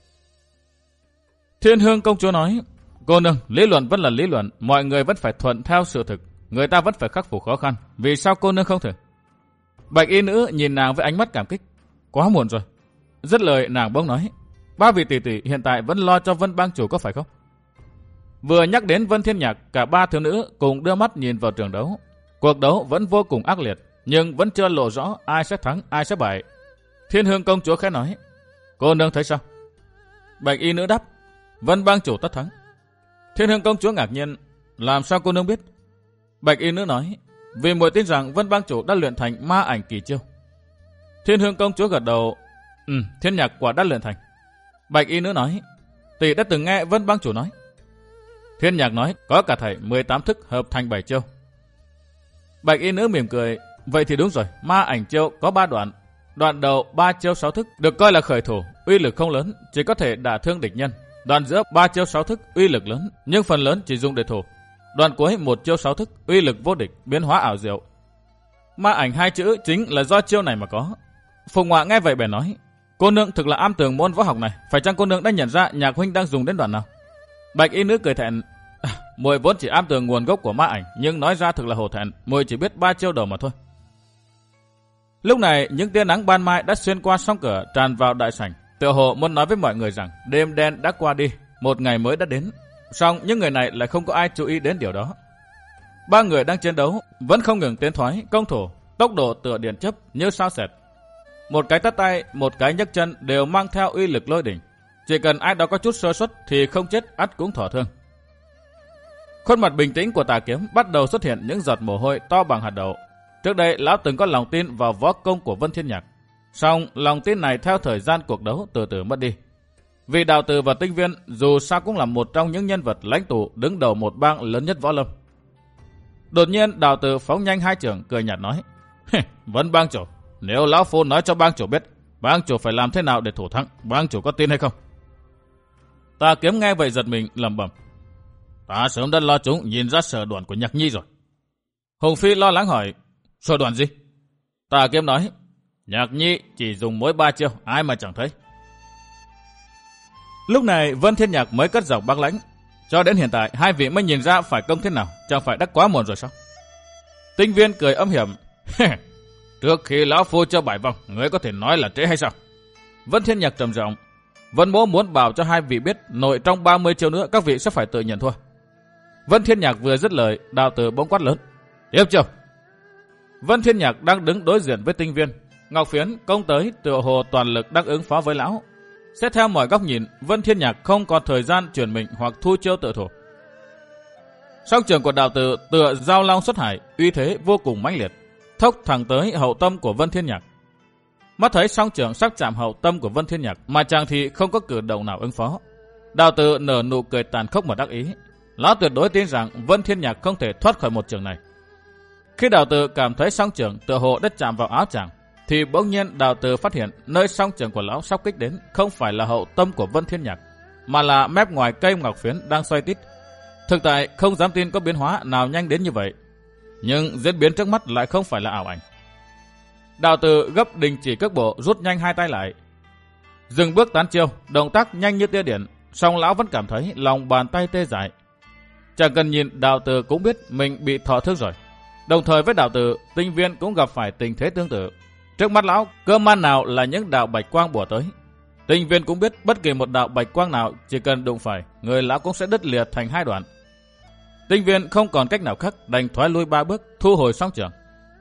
Thiên Hương công chúa nói: Cô nương, lý luận vẫn là lý luận, mọi người vẫn phải thuận theo sự thực, người ta vẫn phải khắc phục khó khăn, vì sao cô nương không thể? Bạch y nữ nhìn nàng với ánh mắt cảm kích: Quá muộn rồi. Dứt lời nàng bỗng nói: Ba vị tỷ tỷ hiện tại vẫn lo cho Vân bang chủ có phải không? Vừa nhắc đến Vân Thiên Nhạc, cả ba thiếu nữ cùng đưa mắt nhìn vào trường đấu. Cuộc đấu vẫn vô cùng ác liệt, nhưng vẫn chưa lộ rõ ai sẽ thắng ai sẽ bại. Thiên Hương công chúa khẽ nói, cô nương thấy sao? Bạch y nữ đáp, Vân bang chủ tất thắng. Thiên Hương công chúa ngạc nhiên, làm sao cô nương biết? Bạch y nữ nói, vì muội tin rằng Vân bang chủ đã luyện thành ma ảnh kỳ chiêu. Thiên Hương công chúa gật đầu, ừ, Thiên Nhạc quả đã luyện thành. Bạch y nữ nói, tỷ đã từng nghe Vân bang chủ nói. Thiên Nhạc nói, có cả thảy mười tám thức hợp thành bảy chiêu. Bạch y nữ mỉm cười, vậy thì đúng rồi, ma ảnh chiêu có ba đoạn. Đoạn đầu ba chiêu sáu thức được coi là khởi thủ, uy lực không lớn, chỉ có thể đả thương địch nhân. Đoạn giữa ba chiêu sáu thức uy lực lớn, nhưng phần lớn chỉ dùng để thủ. Đoạn cuối một chiêu sáu thức uy lực vô địch, biến hóa ảo diệu. Ma ảnh hai chữ chính là do chiêu này mà có. Phùng Ngoạ nghe vậy bèn nói, cô nương thực là am tường môn võ học này, phải chăng cô nương đã nhận ra Nhạc huynh đang dùng đến đoạn nào? Bạch y nữ cười thẹn, à, muội vốn chỉ am tường nguồn gốc của ma ảnh, nhưng nói ra thực là hổ thẹn, muội chỉ biết ba chiêu đầu mà thôi. Lúc này những tia nắng ban mai đã xuyên qua song cửa tràn vào đại sảnh, tựa hồ muốn nói với mọi người rằng đêm đen đã qua đi, một ngày mới đã đến. Song những người này lại không có ai chú ý đến điều đó. Ba người đang chiến đấu vẫn không ngừng tiến thoái công thủ, tốc độ tựa điện chớp như sao xẹt. Một cái tát tay, một cái nhấc chân đều mang theo uy lực lôi đỉnh. Chỉ cần ai đó có chút sơ suất thì không chết ắt cũng thọ thương. Khuôn mặt bình tĩnh của Tà Kiếm bắt đầu xuất hiện những giọt mồ hôi to bằng hạt đậu. Trước đây lão từng có lòng tin vào võ công của Vân Thiên Nhạc, song lòng tin này theo thời gian cuộc đấu từ từ mất đi. Vì Đào Từ và Tinh Viên dù sao cũng là một trong những nhân vật lãnh tụ đứng đầu một bang lớn nhất võ lâm. Đột nhiên Đào Từ phóng nhanh hai chưởng cười nhạt nói, Vân bang chủ, nếu lão phu nói cho bang chủ biết, bang chủ phải làm thế nào để thủ thắng, bang chủ có tin hay không? Tà Kiếm nghe vậy giật mình lẩm bẩm, ta sớm đã lo chúng nhìn ra sở đoạn của Nhạc Nhi rồi. Hùng Phi lo lắng hỏi, sở đoạn gì? Tà Kiếm nói, Nhạc Nhi chỉ dùng mỗi ba chiêu, ai mà chẳng thấy. Lúc này Vân Thiên Nhạc mới cất giọng băng lãnh, cho đến hiện tại hai vị mới nhìn ra phải công thế nào, chẳng phải đã quá muộn rồi sao? Tinh Viên cười âm hiểm, trước khi lão phu cho bảy vòng, ngươi có thể nói là trễ hay sao? Vân Thiên Nhạc trầm giọng, Vân Mỗ muốn bảo cho hai vị biết, nội trong ba mươi chiêu nữa các vị sẽ phải tự nhận thua. Vân Thiên Nhạc vừa dứt lời, Đào Từ bỗng quát lớn, tiếp chiêu. Vân Thiên Nhạc đang đứng đối diện với Tinh Viên, Ngọc Phiến công tới tựa hồ toàn lực đang ứng phó với lão. Xét theo mọi góc nhìn, Vân Thiên Nhạc không còn thời gian chuyển mình hoặc thu chiêu tự thủ. Song trường của Đào Từ tựa giao long xuất hải, uy thế vô cùng mãnh liệt, thốc thẳng tới hậu tâm của Vân Thiên Nhạc. Mắt thấy song trường sắp chạm hậu tâm của Vân Thiên Nhạc mà chàng thì không có cử động nào ứng phó. Đào Từ nở nụ cười tàn khốc mà đắc ý. Lão tuyệt đối tin rằng Vân Thiên Nhạc không thể thoát khỏi một trường này. Khi Đào Từ cảm thấy song trường tựa hồ đã chạm vào áo chàng, thì bỗng nhiên Đào Từ phát hiện nơi song trường của lão sắp kích đến không phải là hậu tâm của Vân Thiên Nhạc, mà là mép ngoài cây ngọc phiến đang xoay tít. Thực tại không dám tin có biến hóa nào nhanh đến như vậy, nhưng diễn biến trước mắt lại không phải là ảo ảnh. Đào Từ gấp đình chỉ cước bộ, rút nhanh hai tay lại, dừng bước tán chiêu, động tác nhanh như tia điện. Song lão vẫn cảm thấy lòng bàn tay tê dại. Chẳng cần nhìn Đào Từ cũng biết mình bị thọ thương rồi. Đồng thời với Đào Từ, Tinh Viên cũng gặp phải tình thế tương tự. Trước mắt lão, cơ man nào là những đạo bạch quang bủa tới. Tinh Viên cũng biết bất kỳ một đạo bạch quang nào chỉ cần đụng phải, người lão cũng sẽ đứt lìa thành hai đoạn. Tinh Viên không còn cách nào khác, đành thoái lui ba bước, thu hồi song trường.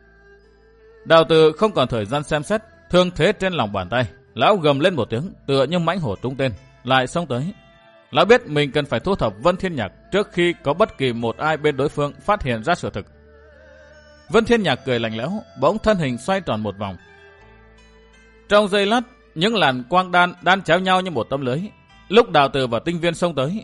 Đào Từ không còn thời gian xem xét thương thế trên lòng bàn tay, lão gầm lên một tiếng, tựa như mãnh hổ trúng tên, lại xông tới. Lão biết mình cần phải thu thập Vân Thiên Nhạc trước khi có bất kỳ một ai bên đối phương phát hiện ra sự thực. Vân Thiên Nhạc cười lạnh lẽo, bỗng thân hình xoay tròn một vòng. Trong giây lát, những làn quang đan đan chéo nhau như một tấm lưới. Lúc Đào Từ và Tinh Viên xông tới,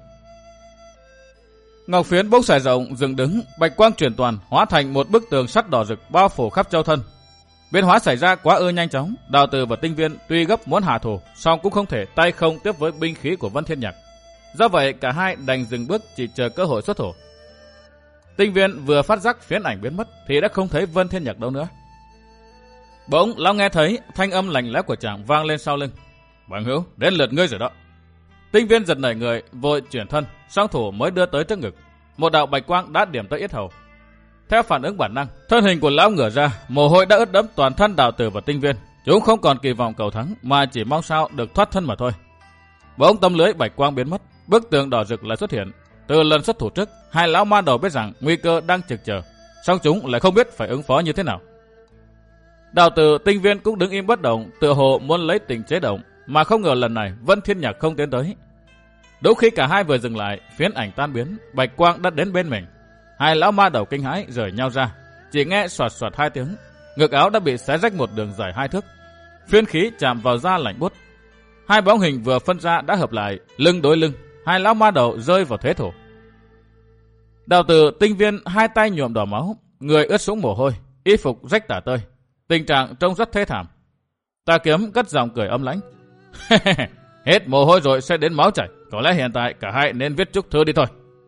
ngọc phiến bốc xài rộng dừng đứng, bạch quang chuyển toàn, hóa thành một bức tường sắt đỏ rực bao phủ khắp châu thân. Biến hóa xảy ra quá ư nhanh chóng, Đào Từ và Tinh Viên tuy gấp muốn hạ thủ, song cũng không thể tay không tiếp với binh khí của Vân Thiên Nhạc. Do vậy cả hai đành dừng bước, chỉ chờ cơ hội xuất thủ. Tinh Viên vừa phát giác phiến ảnh biến mất thì đã không thấy Vân Thiên Nhạc đâu nữa. Bỗng lão nghe thấy thanh âm lạnh lẽo của chàng vang lên sau lưng. Bằng hữu, đến lượt ngươi rồi đó. Tinh Viên giật nảy người, vội chuyển thân, song thủ mới đưa tới trước ngực. Một đạo bạch quang đã điểm tới yết hầu. Theo phản ứng bản năng, thân hình của lão ngửa ra, mồ hôi đã ướt đẫm toàn thân Đào Từ và Tinh Viên. Chúng không còn kỳ vọng cầu thắng, mà chỉ mong sao được thoát thân mà thôi. Bỗng tấm lưới bạch quang biến mất, bức tường đỏ rực lại xuất hiện. Từ lần xuất thủ trước, hai lão ma đầu biết rằng nguy cơ đang trực chờ, song chúng lại không biết phải ứng phó như thế nào. Đạo tử Tinh Viên cũng đứng im bất động, tựa hồ muốn lấy tình chế động, mà không ngờ lần này Vân Thiên Nhạc không tiến tới. Đúng khi cả hai vừa dừng lại, phiến ảnh tan biến, bạch quang đã đến bên mình. Hai lão ma đầu kinh hãi rời nhau ra, chỉ nghe xoạt xoạt hai tiếng, ngực áo đã bị xé rách một đường dài hai thước. Phiến khí chạm vào da lạnh buốt. Hai bóng hình vừa phân ra đã hợp lại, lưng đối lưng, hai lão ma đầu rơi vào thế thủ. Đạo tử Tinh Viên hai tay nhuộm đỏ máu, người ướt sũng mồ hôi, y phục rách tả tơi, tình trạng trông rất thê thảm. Tà Kiếm cất giọng cười âm lãnh. Hết mồ hôi rồi sẽ đến máu chảy, có lẽ hiện tại cả hai nên viết chúc thư đi thôi.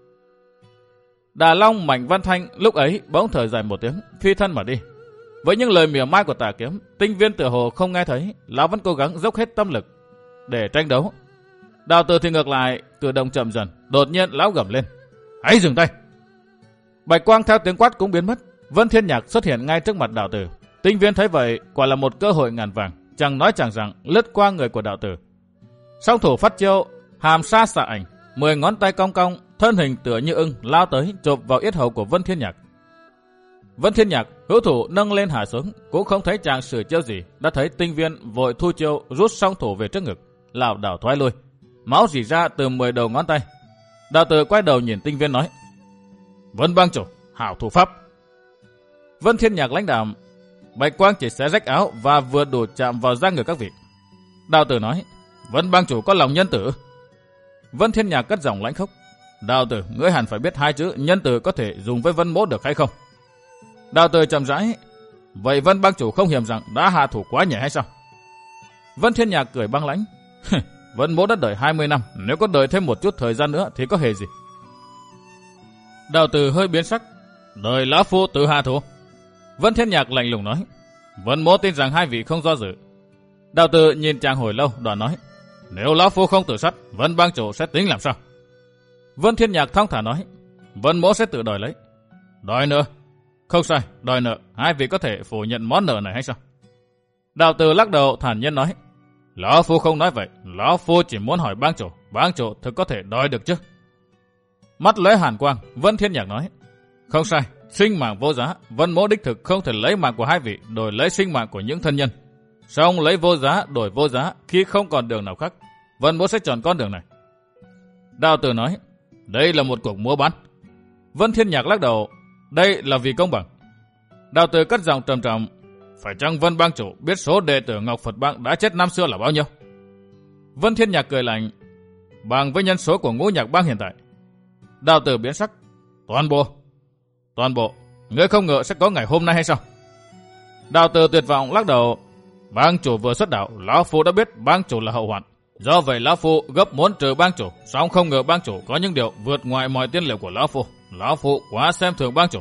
Đà Long Mạnh Văn Thanh lúc ấy bỗng thở dài một tiếng, phi thân mà đi. Với những lời mỉa mai của Tà Kiếm, Tinh Viên tựa hồ không nghe thấy, lão vẫn cố gắng dốc hết tâm lực để tranh đấu. Đạo tử thì ngược lại, cử động chậm dần, đột nhiên lão gầm lên: hãy dừng tay! Bạch quang theo tiếng quát cũng biến mất. Vân Thiên Nhạc xuất hiện ngay trước mặt đạo tử. Tinh Viên thấy vậy, quả là một cơ hội ngàn vàng, chẳng nói chẳng rằng lướt qua người của đạo tử. Song thủ phát chiêu, hàm sa xạ ảnh, mười ngón tay cong cong, thân hình tựa như ưng lao tới chộp vào yết hầu của Vân Thiên Nhạc. Vân Thiên Nhạc hữu thủ nâng lên hạ xuống, cũng không thấy chàng sử chiêu gì, đã thấy Tinh Viên vội thu chiêu rút song thủ về trước ngực, lảo đảo thoái lui, máu rỉ ra từ mười đầu ngón tay. Đạo tử quay đầu nhìn Tinh Viên nói: Vân bang chủ, hảo thủ pháp. Vân Thiên Nhạc lãnh đạm: bạch quang chỉ xé rách áo và vừa đủ chạm vào da người các vị. Đạo tử nói: Vân bang chủ có lòng nhân tử. Vân Thiên Nhạc cất giọng lãnh khốc: Đạo tử, ngươi hẳn phải biết hai chữ nhân tử có thể dùng với Vân mỗ được hay không? Đạo tử chậm rãi: vậy Vân bang chủ không hiềm rằng đã hạ thủ quá nhẹ hay sao? Vân Thiên Nhạc cười băng lãnh: Vân mỗ đã đợi hai mươi năm, nếu có đợi thêm một chút thời gian nữa thì có hề gì. Đạo tử hơi biến sắc: đợi lão phu tự hạ thủ. Vân Thiên Nhạc lạnh lùng nói: Vân mỗ tin rằng hai vị không do dự. Đạo tử nhìn chàng hồi lâu, đoạn nói: nếu lão phu không tự sát, Vân bang chủ sẽ tính làm sao? Vân Thiên Nhạc thong thả nói: Vân mỗ sẽ tự đòi lấy. Đòi nợ? Không sai, đòi nợ. Hai vị có thể phủ nhận món nợ này hay sao? Đạo tử lắc đầu thản nhiên nói: lão phu không nói vậy, lão phu chỉ muốn hỏi bang chủ, bang chủ thực có thể đòi được chứ? Mắt lóe hàn quang, Vân Thiên Nhạc nói: không sai, sinh mạng vô giá, Vân mỗ đích thực không thể lấy mạng của hai vị đổi lấy sinh mạng của những thân nhân. Song lấy vô giá đổi vô giá, khi không còn đường nào khác, Vân mỗ sẽ chọn con đường này. Đạo tử nói: đây là một cuộc mua bán. Vân Thiên Nhạc lắc đầu: đây là vì công bằng. Đạo tử cất giọng trầm trầm: phải chăng Vân bang chủ biết số đệ tử Ngọc Phật Bang đã chết năm xưa là bao nhiêu? Vân Thiên Nhạc cười lạnh: bằng với nhân số của Ngũ Nhạc Bang hiện tại. Đạo tử biến sắc: toàn bộ. Toàn bộ? Ngươi không ngờ sẽ có ngày hôm nay hay sao? Đạo tử tuyệt vọng lắc đầu: bang chủ vừa xuất đạo, lão phu đã biết bang chủ là hậu hoạn. Do vậy lão phu gấp muốn trừ bang chủ, song không ngờ bang chủ có những điều vượt ngoài mọi tiên liệu của lão phu. Lão phu quá xem thường bang chủ.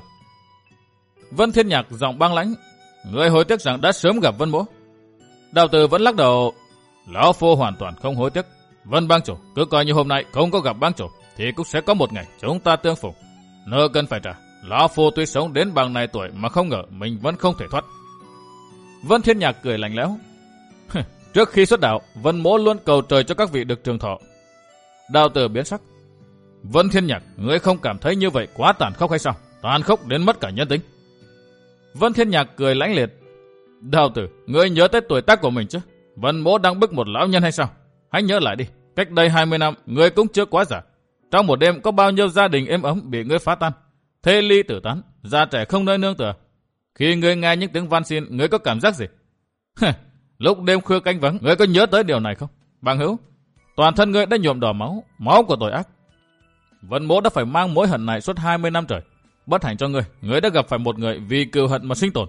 Vân Thiên Nhạc giọng băng lãnh: ngươi hối tiếc rằng đã sớm gặp Vân mỗ? Đạo tử vẫn lắc đầu: lão phu hoàn toàn không hối tiếc. Vân bang chủ, cứ coi như hôm nay không có gặp bang chủ, thì cũng sẽ có một ngày chúng ta tương phùng. Nợ cần phải trả. Lão phu tuy sống đến bằng này tuổi mà không ngờ mình vẫn không thể thoát. Vân Thiên Nhạc cười lạnh lẽo: trước khi xuất đạo, Vân mỗ luôn cầu trời cho các vị được trường thọ. Đạo tử biến sắc: Vân Thiên Nhạc, ngươi không cảm thấy như vậy quá tàn khốc hay sao? Tàn khốc đến mất cả nhân tính. Vân Thiên Nhạc cười lãnh liệt: đạo tử, ngươi nhớ tới tuổi tác của mình chứ? Vân mỗ đang bức một lão nhân hay sao? Hãy nhớ lại đi, cách đây hai mươi năm, ngươi cũng chưa quá già. Trong một đêm có bao nhiêu gia đình êm ấm bị ngươi phá tan, thê ly tử tán, già trẻ không nơi nương tựa. Khi ngươi nghe những tiếng van xin, ngươi có cảm giác gì? Lúc đêm khuya canh vắng, ngươi có nhớ tới điều này không? Bằng hữu, toàn thân ngươi đã nhuộm đỏ máu, máu của tội ác. Vân mỗ đã phải mang mối hận này suốt hai mươi năm trời. Bất hạnh cho ngươi, ngươi đã gặp phải một người vì cừu hận mà sinh tồn.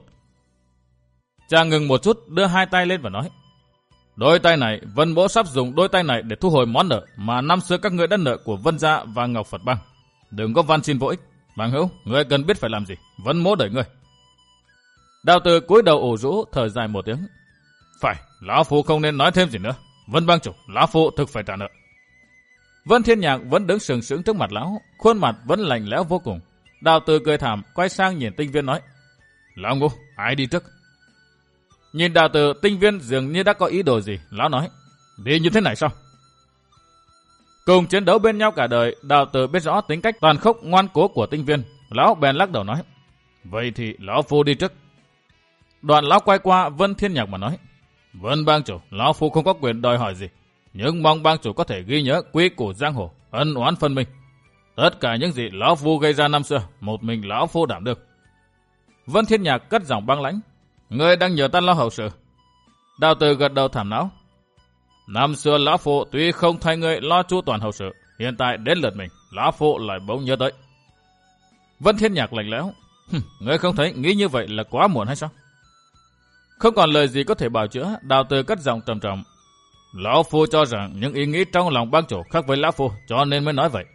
Chàng ngừng một chút, đưa hai tay lên và nói: đôi tay này, Vân mỗ sắp dùng đôi tay này để thu hồi món nợ mà năm xưa các ngươi đã nợ của Vân gia và Ngọc Phật Bang. Đừng có van xin vô ích. Bằng hữu, ngươi cần biết phải làm gì. Vân mỗ đợi ngươi. Đạo tử cúi đầu ủ rũ, thở dài một tiếng: phải, lão phu không nên nói thêm gì nữa. Vân bang chủ, lão phu thực phải trả nợ. Vân Thiên Nhạc vẫn đứng sừng sững trước mặt lão, khuôn mặt vẫn lạnh lẽo vô cùng. Đạo tử cười thảm, quay sang nhìn Tinh Viên nói: lão Ngô, ai đi trước? Nhìn đạo tử, Tinh Viên dường như đã có ý đồ gì. Lão nói: đi như thế này sao? Cùng chiến đấu bên nhau cả đời, đạo tử biết rõ tính cách tàn khốc ngoan cố của Tinh Viên. Lão bèn lắc đầu nói: vậy thì lão phu đi trước. Đoạn lão quay qua Vân Thiên Nhạc mà nói: Vân bang chủ, lão phu không có quyền đòi hỏi gì, nhưng mong bang chủ có thể ghi nhớ quy củ giang hồ, ân oán phân minh. Tất cả những gì lão phu gây ra năm xưa, một mình lão phu đảm được. Vân Thiên Nhạc cất giọng băng lãnh: Ngươi đang nhờ ta lo hậu sự. Đào Tử gật đầu thảm não: Năm xưa lão phu tuy không thay ngươi lo chu toàn hậu sự, hiện tại đến lượt mình, lão phu lại bỗng nhớ tới. Vân Thiên Nhạc lạnh lẽo: Ngươi không thấy nghĩ như vậy là quá muộn hay sao? Không còn lời gì có thể bào chữa, Đào Tử cất giọng trầm trọng: Lão phu cho rằng những ý nghĩ trong lòng bang chủ khác với lão phu, cho nên mới nói vậy.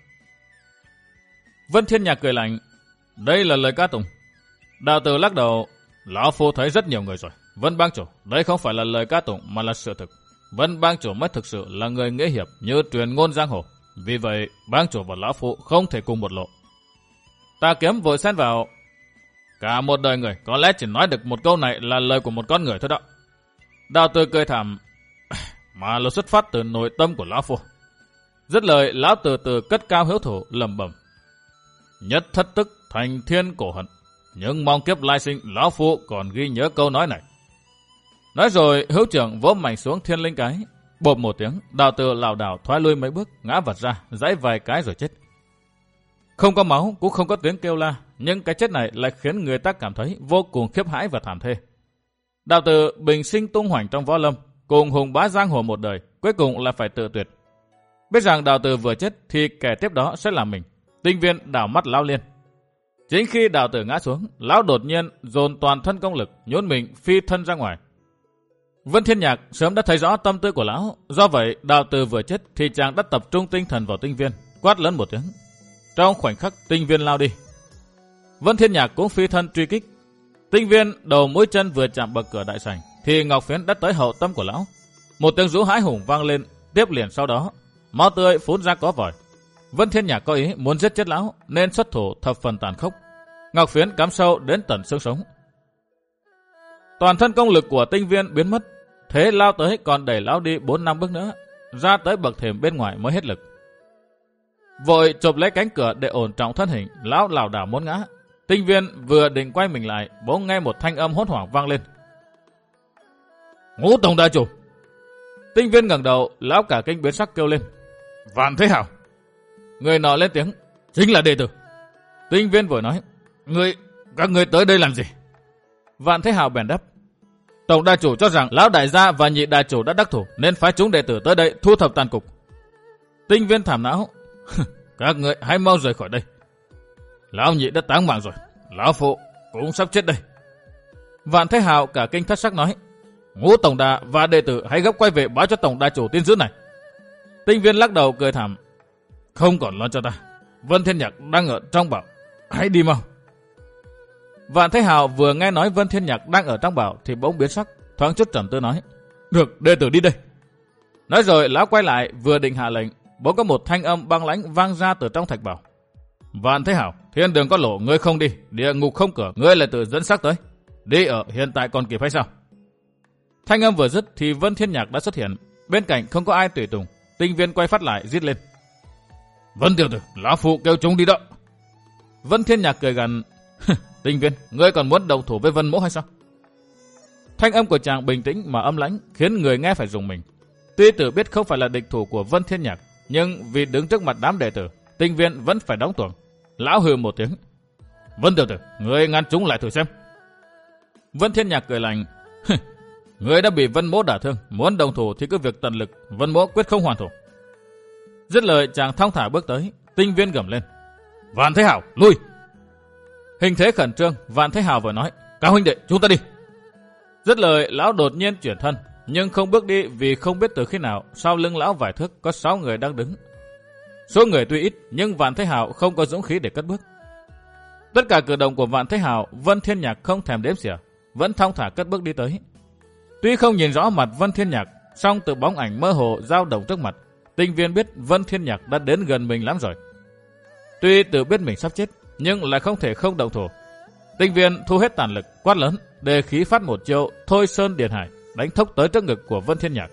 Vân Thiên Nhạc cười lạnh: Đây là lời ca tụng. Đào Tử lắc đầu: Lão phu thấy rất nhiều người rồi. Vân bang chủ, đây không phải là lời ca tụng mà là sự thực. Vân bang chủ mới thực sự là người nghĩa hiệp như truyền ngôn giang hồ. Vì vậy, bang chủ và lão phu không thể cùng một lộ. Tà Kiếm vội xen vào: Cả một đời người có lẽ chỉ nói được một câu này là lời của một con người thôi đó. Đào Tử cười thảm: Mà là xuất phát từ nội tâm của lão phu. Dứt lời, lão từ từ cất cao hiếu thủ lẩm bẩm: Nhất thất tức thành thiên cổ hận, nhưng mong kiếp lai sinh lão phu còn ghi nhớ câu nói này. Nói rồi hữu trưởng vỗ mạnh xuống thiên linh cái, bộp một tiếng, Đào Tử lảo đảo thoái lui mấy bước, ngã vật ra, giãy vài cái rồi chết. Không có máu cũng không có tiếng kêu la, nhưng cái chết này lại khiến người ta cảm thấy vô cùng khiếp hãi và thảm thê. Đào Tử bình sinh tung hoành trong võ lâm, cùng hùng bá giang hồ một đời, cuối cùng là phải tự tuyệt. Biết rằng Đào Tử vừa chết thì kẻ tiếp đó sẽ là mình. Tinh Viên đảo mắt lao liên. Chính khi Đào Tử ngã xuống, lão đột nhiên dồn toàn thân công lực, nhún mình phi thân ra ngoài. Vân Thiên Nhạc sớm đã thấy rõ tâm tư của lão, do vậy Đào Tử vừa chết thì chàng đã tập trung tinh thần vào Tinh Viên, quát lớn một tiếng. Trong khoảnh khắc Tinh Viên lao đi, Vân Thiên Nhạc cũng phi thân truy kích. Tinh Viên đầu mũi chân vừa chạm bậc cửa đại sảnh thì Ngọc Phiến đã tới hậu tâm của lão. Một tiếng rú hãi hùng vang lên, tiếp liền sau đó máu tươi phun ra có vòi. Vân Thiên Nhạc có ý muốn giết chết lão nên xuất thủ thập phần tàn khốc. Ngọc Phiến cắm sâu đến tận xương sống. Toàn thân công lực của Tinh Viên biến mất, thế lao tới còn đẩy lão đi bốn năm bước nữa, ra tới bậc thềm bên ngoài mới hết lực. Vội chộp lấy cánh cửa để ổn trọng thân hình, lão lảo đảo muốn ngã. Tinh Viên vừa định quay mình lại, bỗng nghe một thanh âm hốt hoảng vang lên: Ngũ tổng đại chủ! Tinh Viên ngẩng đầu, lão cả kinh biến sắc kêu lên: Vạn Thế Hảo! Người nọ lên tiếng: Chính là đệ tử. Tinh Viên vội nói: Người, các người tới đây làm gì? Vạn Thế Hảo bèn đáp: Tổng đại chủ cho rằng lão đại gia và nhị đại chủ đã đắc thủ, nên phái chúng đệ tử tới đây thu thập tàn cục. Tinh Viên thảm não: Các người hãy mau rời khỏi đây. Lão nhị đã táng mạng rồi, lão phụ cũng sắp chết đây. Vạn Thế Hảo cả kinh thất sắc nói: Ngũ tổng đà và đệ tử hãy gấp quay về báo cho tổng đại chủ tin dữ này. Tinh Viên lắc đầu cười thảm: Không còn lo cho ta, Vân Thiên Nhạc đang ở trong bảo, hãy đi mau. Vạn Thế Hảo vừa nghe nói Vân Thiên Nhạc đang ở trong bảo thì bỗng biến sắc, thoáng chút trầm tư nói: Được, đệ tử đi đây. Nói rồi lão quay lại vừa định hạ lệnh, bỗng có một thanh âm băng lãnh vang ra từ trong thạch bảo: Vạn Thế Hảo, thiên đường có lỗ ngươi không đi, địa ngục không cửa ngươi lại tự dẫn xác tới. Đi ở hiện tại còn kịp hay sao? Thanh âm vừa dứt thì Vân Thiên Nhạc đã xuất hiện, bên cạnh không có ai tùy tùng. Tinh Viên quay phát lại rít lên: Vân tiểu tử, lão phụ kêu chúng đi đó. Vân Thiên Nhạc cười gằn: Tinh Viên, ngươi còn muốn động thủ với Vân mỗ hay sao? Thanh âm của chàng bình tĩnh mà âm lãnh, khiến người nghe phải rùng mình. Tuy tự biết không phải là địch thủ của Vân Thiên Nhạc, nhưng vì đứng trước mặt đám đệ tử, Tinh Viên vẫn phải đóng tuồng. Lão hừ một tiếng: Vân tiểu tử, ngươi ngăn chúng lại thử xem. Vân Thiên Nhạc cười lạnh: Ngươi đã bị Vân mỗ đả thương, muốn đồng thủ thì cứ việc tận lực, Vân mỗ quyết không hoàn thủ. Dứt lời chàng thong thả bước tới. Tinh Viên gầm lên: Vạn Thế Hảo, lui! Hình thế khẩn trương, Vạn Thế Hảo vừa nói: Các huynh đệ, chúng ta đi. Dứt lời lão đột nhiên chuyển thân, nhưng không bước đi vì không biết từ khi nào sau lưng lão vài thước có sáu người đang đứng. Số người tuy ít nhưng Vạn Thế Hảo không có dũng khí để cất bước. Tất cả cử động của Vạn Thế Hảo Vân Thiên Nhạc không thèm đếm xỉa, vẫn thong thả cất bước đi tới. Tuy không nhìn rõ mặt Vân Thiên Nhạc, song từ bóng ảnh mơ hồ dao động trước mặt, Tinh Viên biết Vân Thiên Nhạc đã đến gần mình lắm rồi. Tuy tự biết mình sắp chết, nhưng lại không thể không động thủ. Tinh Viên thu hết tàn lực, quát lớn, đề khí phát một chiêu Thôi Sơn Điền Hải, đánh thốc tới trước ngực của Vân Thiên Nhạc.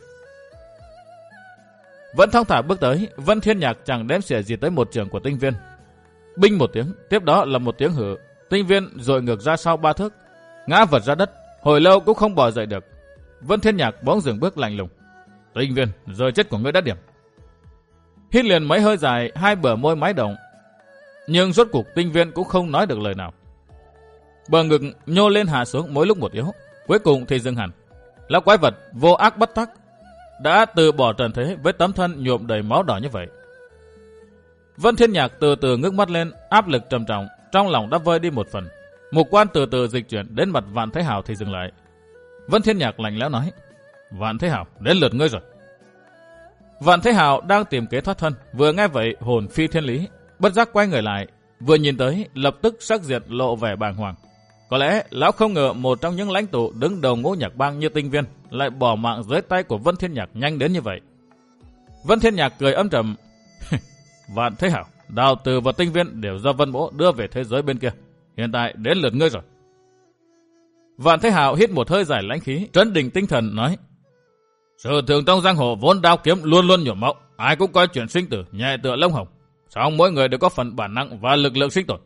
Vẫn thong thả bước tới, Vân Thiên Nhạc chẳng đếm xỉa gì tới một trường của Tinh Viên. Binh một tiếng, tiếp đó là một tiếng hử, Tinh Viên dội ngược ra sau ba thước, ngã vật ra đất, Hồi lâu cũng không bò dậy được. Vân Thiên Nhạc bỗng dừng bước lạnh lùng. Tinh Viên, giờ chết của ngươi đã điểm. Hít liền mấy hơi dài, hai bờ môi máy động. Nhưng rốt cuộc Tinh Viên cũng không nói được lời nào. Bờ ngực nhô lên hạ xuống mỗi lúc một yếu. Cuối cùng thì dừng hẳn. Lão quái vật vô ác bất tắc đã từ bỏ trần thế với tấm thân nhuộm đầy máu đỏ như vậy. Vân Thiên Nhạc từ từ ngước mắt lên, áp lực trầm trọng trong lòng đã vơi đi một phần. Mục quan từ từ dịch chuyển đến mặt Vạn Thế Hào thì dừng lại. Vân Thiên Nhạc lạnh lẽo nói: Vạn Thế Hào, đến lượt ngươi rồi. Vạn Thế Hào đang tìm kế thoát thân, vừa nghe vậy hồn phi thiên lý, bất giác quay người lại, vừa nhìn tới lập tức sắc diện lộ vẻ bàng hoàng. Có lẽ lão không ngờ một trong những lãnh tụ đứng đầu Ngũ Nhạc Bang như Tinh Viên lại bỏ mạng dưới tay của Vân Thiên Nhạc nhanh đến như vậy. Vân Thiên Nhạc cười âm trầm: Vạn Thế Hào, Đào Từ và Tinh Viên đều do Vân Mỗ đưa về thế giới bên kia. Hiện tại đến lượt ngươi rồi. Vạn Thế Hào hít một hơi dài lãnh khí, trấn định tinh thần nói: Sự thường trong giang hồ vốn đao kiếm luôn luôn nhuộm máu, ai cũng coi chuyện sinh tử nhẹ tựa lông hồng. Song mỗi người đều có phần bản năng và lực lượng sinh tồn.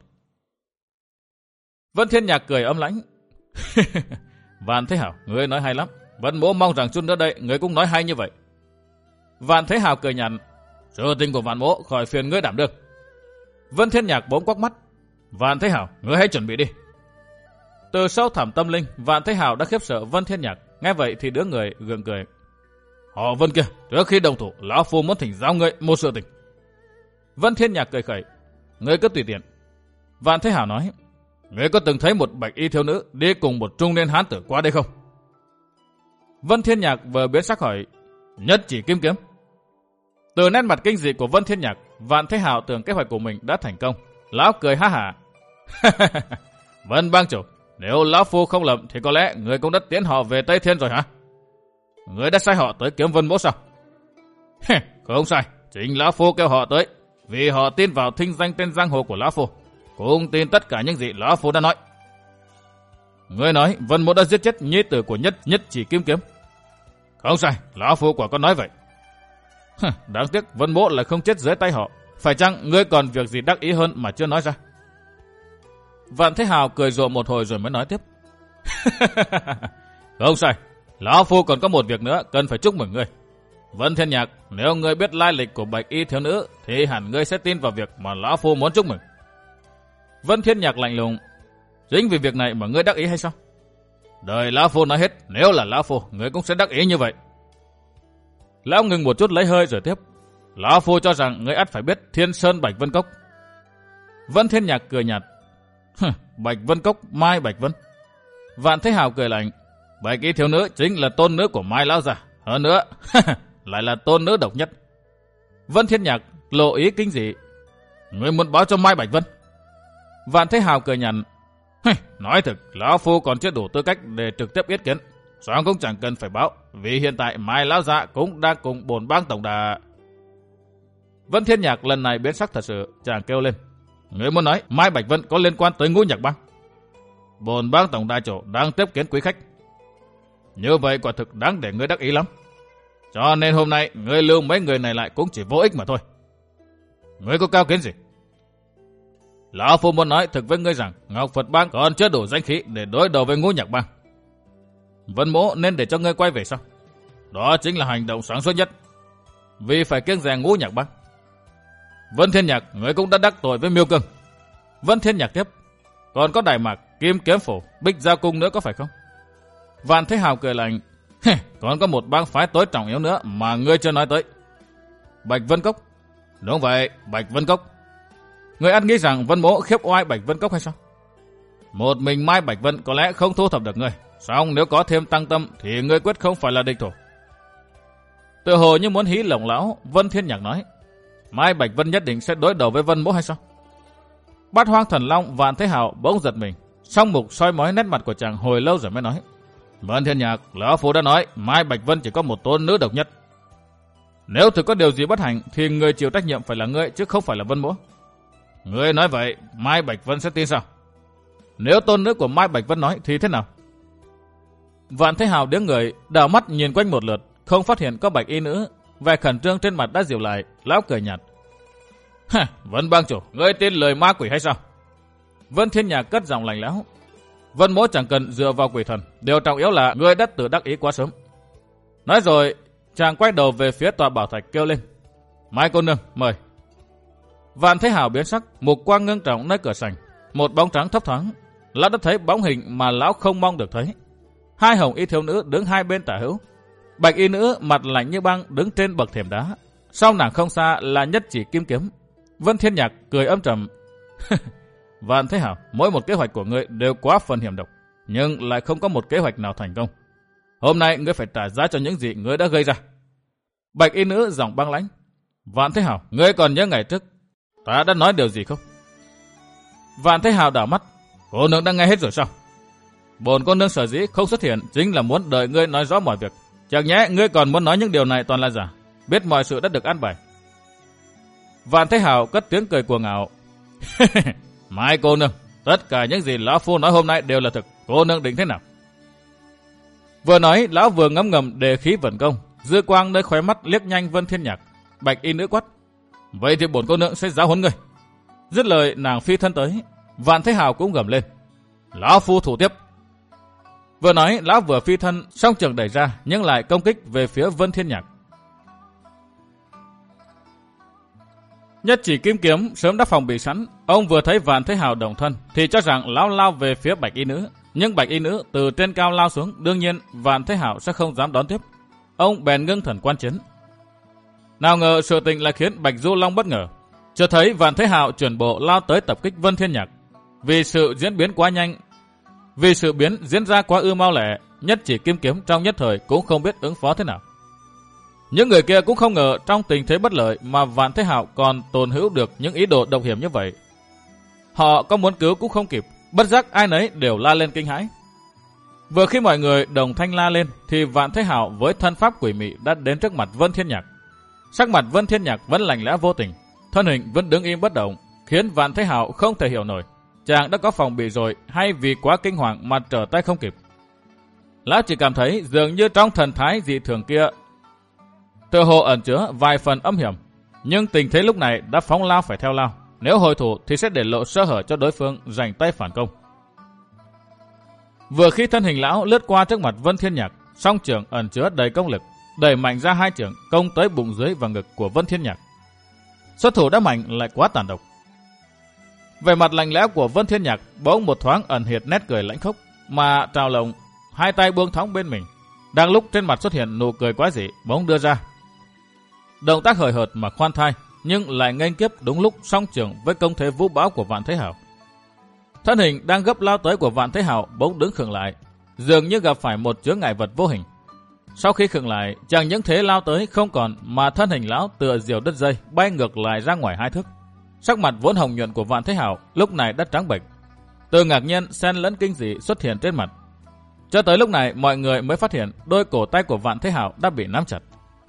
Vân Thiên Nhạc cười âm lãnh: Vạn Thế Hào, ngươi nói hay lắm. Vân Mỗ mong rằng chút nữa đây ngươi cũng nói hay như vậy. Vạn Thế Hào cười nhạt: Sự tình của Vạn Mỗ khỏi phiền ngươi đảm đương. Vân Thiên Nhạc bỗng quắc mắt: Vạn Thế Hào, ngươi hãy chuẩn bị đi. Từ sâu thẳm tâm linh, Vạn Thế Hào đã khiếp sợ Vân Thiên Nhạc. Nghe vậy thì đứa người gượng cười: Họ Vân kia, trước khi đồng thủ, lão phu muốn thỉnh giáo ngươi một sự tình. Vân Thiên Nhạc cười khẩy: Ngươi cứ tùy tiện. Vạn Thế Hào nói: Ngươi có từng thấy một bạch y thiếu nữ đi cùng một trung niên hán tử qua đây không? Vân Thiên Nhạc vừa biến sắc hỏi: Nhất chỉ kim kiếm. Từ nét mặt kinh dị của Vân Thiên Nhạc, Vạn Thế Hào tưởng kế hoạch của mình đã thành công. Lão cười ha hả: Vân bang chủ, nếu lão phu không lầm thì có lẽ người cũng đã tiến họ về Tây Thiên rồi hả? Người đã sai họ tới kiếm Vân Mỗ sao? Không sai, chính lão phu kêu họ tới, vì họ tin vào thinh danh tên giang hồ của lão phu, cũng tin tất cả những gì lão phu đã nói. Người nói Vân Mỗ đã giết chết nhi tử của nhất nhất chỉ kim kiếm. Không sai, lão phu quả có nói vậy. Đáng tiếc Vân Mỗ lại không chết dưới tay họ. Phải chăng ngươi còn việc gì đắc ý hơn mà chưa nói ra? Vạn Thế Hào cười rộ một hồi rồi mới nói tiếp: Không sai, lão phu còn có một việc nữa cần phải chúc mừng ngươi. Vân Thiên Nhạc, nếu ngươi biết lai lịch của bạch y thiếu nữ thì hẳn ngươi sẽ tin vào việc mà lão phu muốn chúc mừng. Vân Thiên Nhạc lạnh lùng: Chính vì việc này mà ngươi đắc ý hay sao? Đời lão phu nói hết, nếu là lão phu, ngươi cũng sẽ đắc ý như vậy. Lão ngừng một chút lấy hơi rồi tiếp: Lão phu cho rằng ngươi ắt phải biết Thiên Sơn Bạch Vân Cốc. Vân Thiên Nhạc cười nhạt: Bạch Vân Cốc, Mai Bạch Vân. Vạn Thế Hào cười lạnh: Bạch y thiếu nữ chính là tôn nữ của Mai lão già, hơn nữa lại là tôn nữ độc nhất. Vân Thiên Nhạc lộ ý kinh dị: Ngươi muốn báo cho Mai Bạch Vân? Vạn Thế Hào cười nhạt: Nói thực, lão phu còn chưa đủ tư cách để trực tiếp yết kiến, sao cũng chẳng cần phải báo, vì hiện tại Mai lão già cũng đang cùng bổn bang tổng đà. Vân Thiên Nhạc lần này biến sắc thật sự, chàng kêu lên: Ngươi muốn nói Mai Bạch Vân có liên quan tới Ngũ Nhạc Bang? Bổn bang tổng đà chủ đang tiếp kiến quý khách. Như vậy quả thực đáng để ngươi đắc ý lắm. Cho nên hôm nay ngươi lưu mấy người này lại cũng chỉ vô ích mà thôi. Ngươi có cao kiến gì? Lão phu muốn nói thực với ngươi rằng Ngọc Phật Bang còn chưa đủ danh khí để đối đầu với Ngũ Nhạc Bang. Vân Mỗ nên để cho ngươi quay về sao? Đó chính là hành động sáng suốt nhất, vì phải kiêng dè Ngũ Nhạc Bang. Vân Thiên Nhạc, ngươi cũng đã đắc tội với Miêu Cương. Vân Thiên Nhạc tiếp: Còn có Đại Mạc, Kim Kiếm Phủ, Bích Giao Cung nữa có phải không? Vạn Thế Hào cười lạnh: Còn có một bang phái tối trọng yếu nữa mà ngươi chưa nói tới. Bạch Vân Cốc. Đúng vậy, Bạch Vân Cốc. Ngươi ăn nghĩ rằng Vân Mỗ khiếp oai Bạch Vân Cốc hay sao? Một mình Mai Bạch Vân có lẽ không thu thập được ngươi, song nếu có thêm Tăng Tâm thì ngươi quyết không phải là địch thủ. Tự hồ như muốn hí lỏng lão, Vân Thiên Nhạc nói: Mai Bạch Vân nhất định sẽ đối đầu với Vân Mỗ hay sao? Bát Hoang Thần Long Vạn Thế Hào bỗng giật mình, song mục soi mói nét mặt của chàng hồi lâu rồi mới nói: Vân Thiên Nhạc, lão phu đã nói Mai Bạch Vân chỉ có một tôn nữ độc nhất. Nếu thực có điều gì bất hạnh thì người chịu trách nhiệm phải là ngươi chứ không phải là Vân Mỗ. Ngươi nói vậy Mai Bạch Vân sẽ tin sao? Nếu tôn nữ của Mai Bạch Vân nói thì thế nào? Vạn Thế Hào đứng người đảo mắt nhìn quanh một lượt, không phát hiện có bạch y nữ. Vẻ khẩn trương trên mặt đã dịu lại, lão cười nhạt: Vân bang chủ, ngươi tin lời ma quỷ hay sao? Vân Thiên Nhạc cất giọng lạnh lẽo: Vân Mỗ chẳng cần dựa vào quỷ thần, điều trọng yếu là ngươi đã tự đắc ý quá sớm. Nói rồi, chàng quay đầu về phía tòa bảo thạch kêu lên: Mai cô nương, mời. Vạn Thế Hào biến sắc, mục quang ngưng trọng nơi cửa sảnh, một bóng trắng thấp thoáng. Lão đã thấy bóng hình mà lão không mong được thấy. Hai hồng y thiếu nữ đứng hai bên tả hữu, bạch y nữ mặt lạnh như băng đứng trên bậc thềm đá. Sau nàng không xa là nhất chỉ kim kiếm. Vân Thiên Nhạc cười âm trầm: Vạn Thế Hào, mỗi một kế hoạch của ngươi đều quá phần hiểm độc, nhưng lại không có một kế hoạch nào thành công. Hôm nay ngươi phải trả giá cho những gì ngươi đã gây ra. Bạch y nữ giọng băng lãnh: Vạn Thế Hào, ngươi còn nhớ ngày trước ta đã nói điều gì không? Vạn Thế Hào đảo mắt: Cô nương đã nghe hết rồi sao? Bổn cô nương sở dĩ không xuất hiện chính là muốn đợi ngươi nói rõ mọi việc. Chẳng nhẽ ngươi còn muốn nói những điều này toàn là giả, biết mọi sự đã được an bài. Vạn Thế Hào cất tiếng cười cuồng ngạo: Mai cô nương, tất cả những gì lão phu nói hôm nay đều là thực, cô nương định thế nào? Vừa nói, lão vừa ngấm ngầm đề khí vận công, dư quang nơi khóe mắt liếc nhanh Vân Thiên Nhạc. Bạch y nữ quát: Vậy thì bổn cô nương sẽ giáo huấn ngươi. Dứt lời, nàng phi thân tới. Vạn Thế Hào cũng gầm lên: Lão phu thủ tiếp. Vừa nói, lão vừa phi thân, song trường đẩy ra, nhưng lại công kích về phía Vân Thiên Nhạc. Nhất chỉ kim kiếm sớm đã phòng bị sẵn, ông vừa thấy Vạn Thế Hào đồng thân thì cho rằng lão lao về phía bạch y nữ, nhưng bạch y nữ từ trên cao lao xuống, đương nhiên Vạn Thế Hào sẽ không dám đón tiếp. Ông bèn ngưng thần quan chiến. Nào ngờ sự tình lại khiến Bạch Du Long bất ngờ, chợt thấy Vạn Thế Hào chuyển bộ lao tới tập kích Vân Thiên Nhạc. Vì sự diễn biến quá nhanh, vì sự biến diễn ra quá ư mau lẹ, nhất chỉ kim kiếm trong nhất thời cũng không biết ứng phó thế nào. Những người kia cũng không ngờ trong tình thế bất lợi mà Vạn Thế Hào còn tồn hữu được những ý đồ độc hiểm như vậy. Họ có muốn cứu cũng không kịp, bất giác ai nấy đều la lên kinh hãi. Vừa khi mọi người đồng thanh la lên thì Vạn Thế Hào với thân pháp quỷ mị đã đến trước mặt Vân Thiên Nhạc. Sắc mặt Vân Thiên Nhạc vẫn lạnh lẽo vô tình, thân hình vẫn đứng im bất động, khiến Vạn Thế Hào không thể hiểu nổi chàng đã có phòng bị rồi hay vì quá kinh hoàng mà trở tay không kịp. Lão chỉ cảm thấy dường như trong thần thái dị thường kia tựa hồ ẩn chứa vài phần âm hiểm, nhưng tình thế lúc này đã phóng lao phải theo lao, nếu hồi thủ thì sẽ để lộ sơ hở cho đối phương giành tay phản công. Vừa khi thân hình lão lướt qua trước mặt Vân Thiên Nhạc, song trường ẩn chứa đầy công lực, đẩy mạnh ra hai trường công tới bụng dưới và ngực của Vân Thiên Nhạc. Xuất thủ đã mạnh lại quá tàn độc. Về mặt lạnh lẽo của Vân Thiên Nhạc bỗng một thoáng ẩn hiện nét cười lãnh khốc, mà trào lồng hai tay buông thõng bên mình. Đang lúc trên mặt xuất hiện nụ cười quái dị, bỗng đưa ra động tác hời hợt mà khoan thai, nhưng lại nghênh kiếp đúng lúc song trường với công thế vũ bão của Vạn Thế Hào. Thân hình đang gấp lao tới của Vạn Thế Hào bỗng đứng khựng lại, dường như gặp phải một chướng ngại vật vô hình. Sau khi khựng lại, chẳng những thế lao tới không còn, mà thân hình lão tựa diều đứt dây bay ngược lại ra ngoài hai thước. Sắc mặt vốn hồng nhuận của Vạn Thế Hào lúc này đã trắng bệch, từ ngạc nhiên xen lẫn kinh dị xuất hiện trên mặt. Cho tới lúc này mọi người mới phát hiện đôi cổ tay của Vạn Thế Hào đã bị nắm chặt.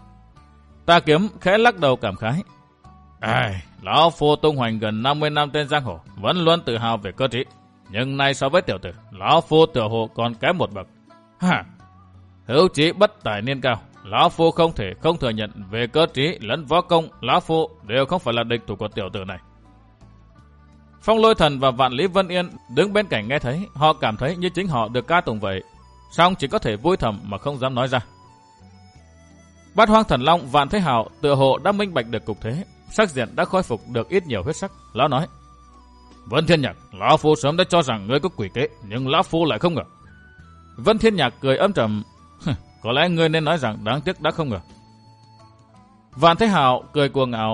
Tà Kiếm khẽ lắc đầu cảm khái: Ai, lão phu tung hoành gần năm mươi năm trên giang hồ, vẫn luôn tự hào về cơ trí, nhưng nay so với tiểu tử, lão phu tựa hồ còn kém một bậc. Ha, hữu trí bất tài niên cao, lão phu không thể không thừa nhận về cơ trí lẫn võ công, lão phu đều không phải là địch thủ của tiểu tử này. Phong Lôi Thần và Vạn Lý Vân Yên đứng bên cạnh nghe thấy, họ cảm thấy như chính họ được ca tụng vậy, song chỉ có thể vui thầm mà không dám nói ra. Bát Hoang Thần Long Vạn Thế Hào tựa hồ đã minh bạch được cục thế, sắc diện đã khôi phục được ít nhiều huyết sắc. Lão nói: Vân Thiên Nhạc, lão phu sớm đã cho rằng ngươi có quỷ kế, nhưng lão phu lại không ngờ. Vân Thiên Nhạc cười âm trầm: Có lẽ ngươi nên nói rằng đáng tiếc đã không ngờ. Vạn Thế Hào cười cuồng ngạo: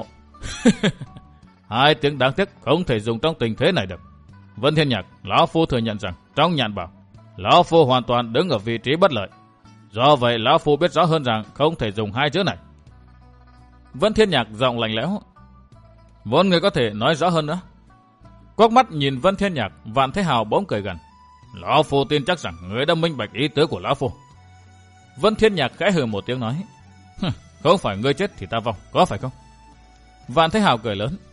Hai tiếng đáng tiếc không thể dùng trong tình thế này được. Vân Thiên Nhạc, lão phu thừa nhận rằng trong nhạn bảo, lão phu hoàn toàn đứng ở vị trí bất lợi. Do vậy lão phu biết rõ hơn rằng không thể dùng hai chữ này. Vân Thiên Nhạc giọng lạnh lẽo: Vốn người có thể nói rõ hơn nữa. Quắc mắt nhìn Vân Thiên Nhạc, Vạn Thế Hào bỗng cười gần: Lão phu tin chắc rằng người đã minh bạch ý tứ của lão phu. Vân Thiên Nhạc khẽ hừ một tiếng nói: Không phải ngươi chết thì ta vong, có phải không? Vạn Thế Hào cười lớn: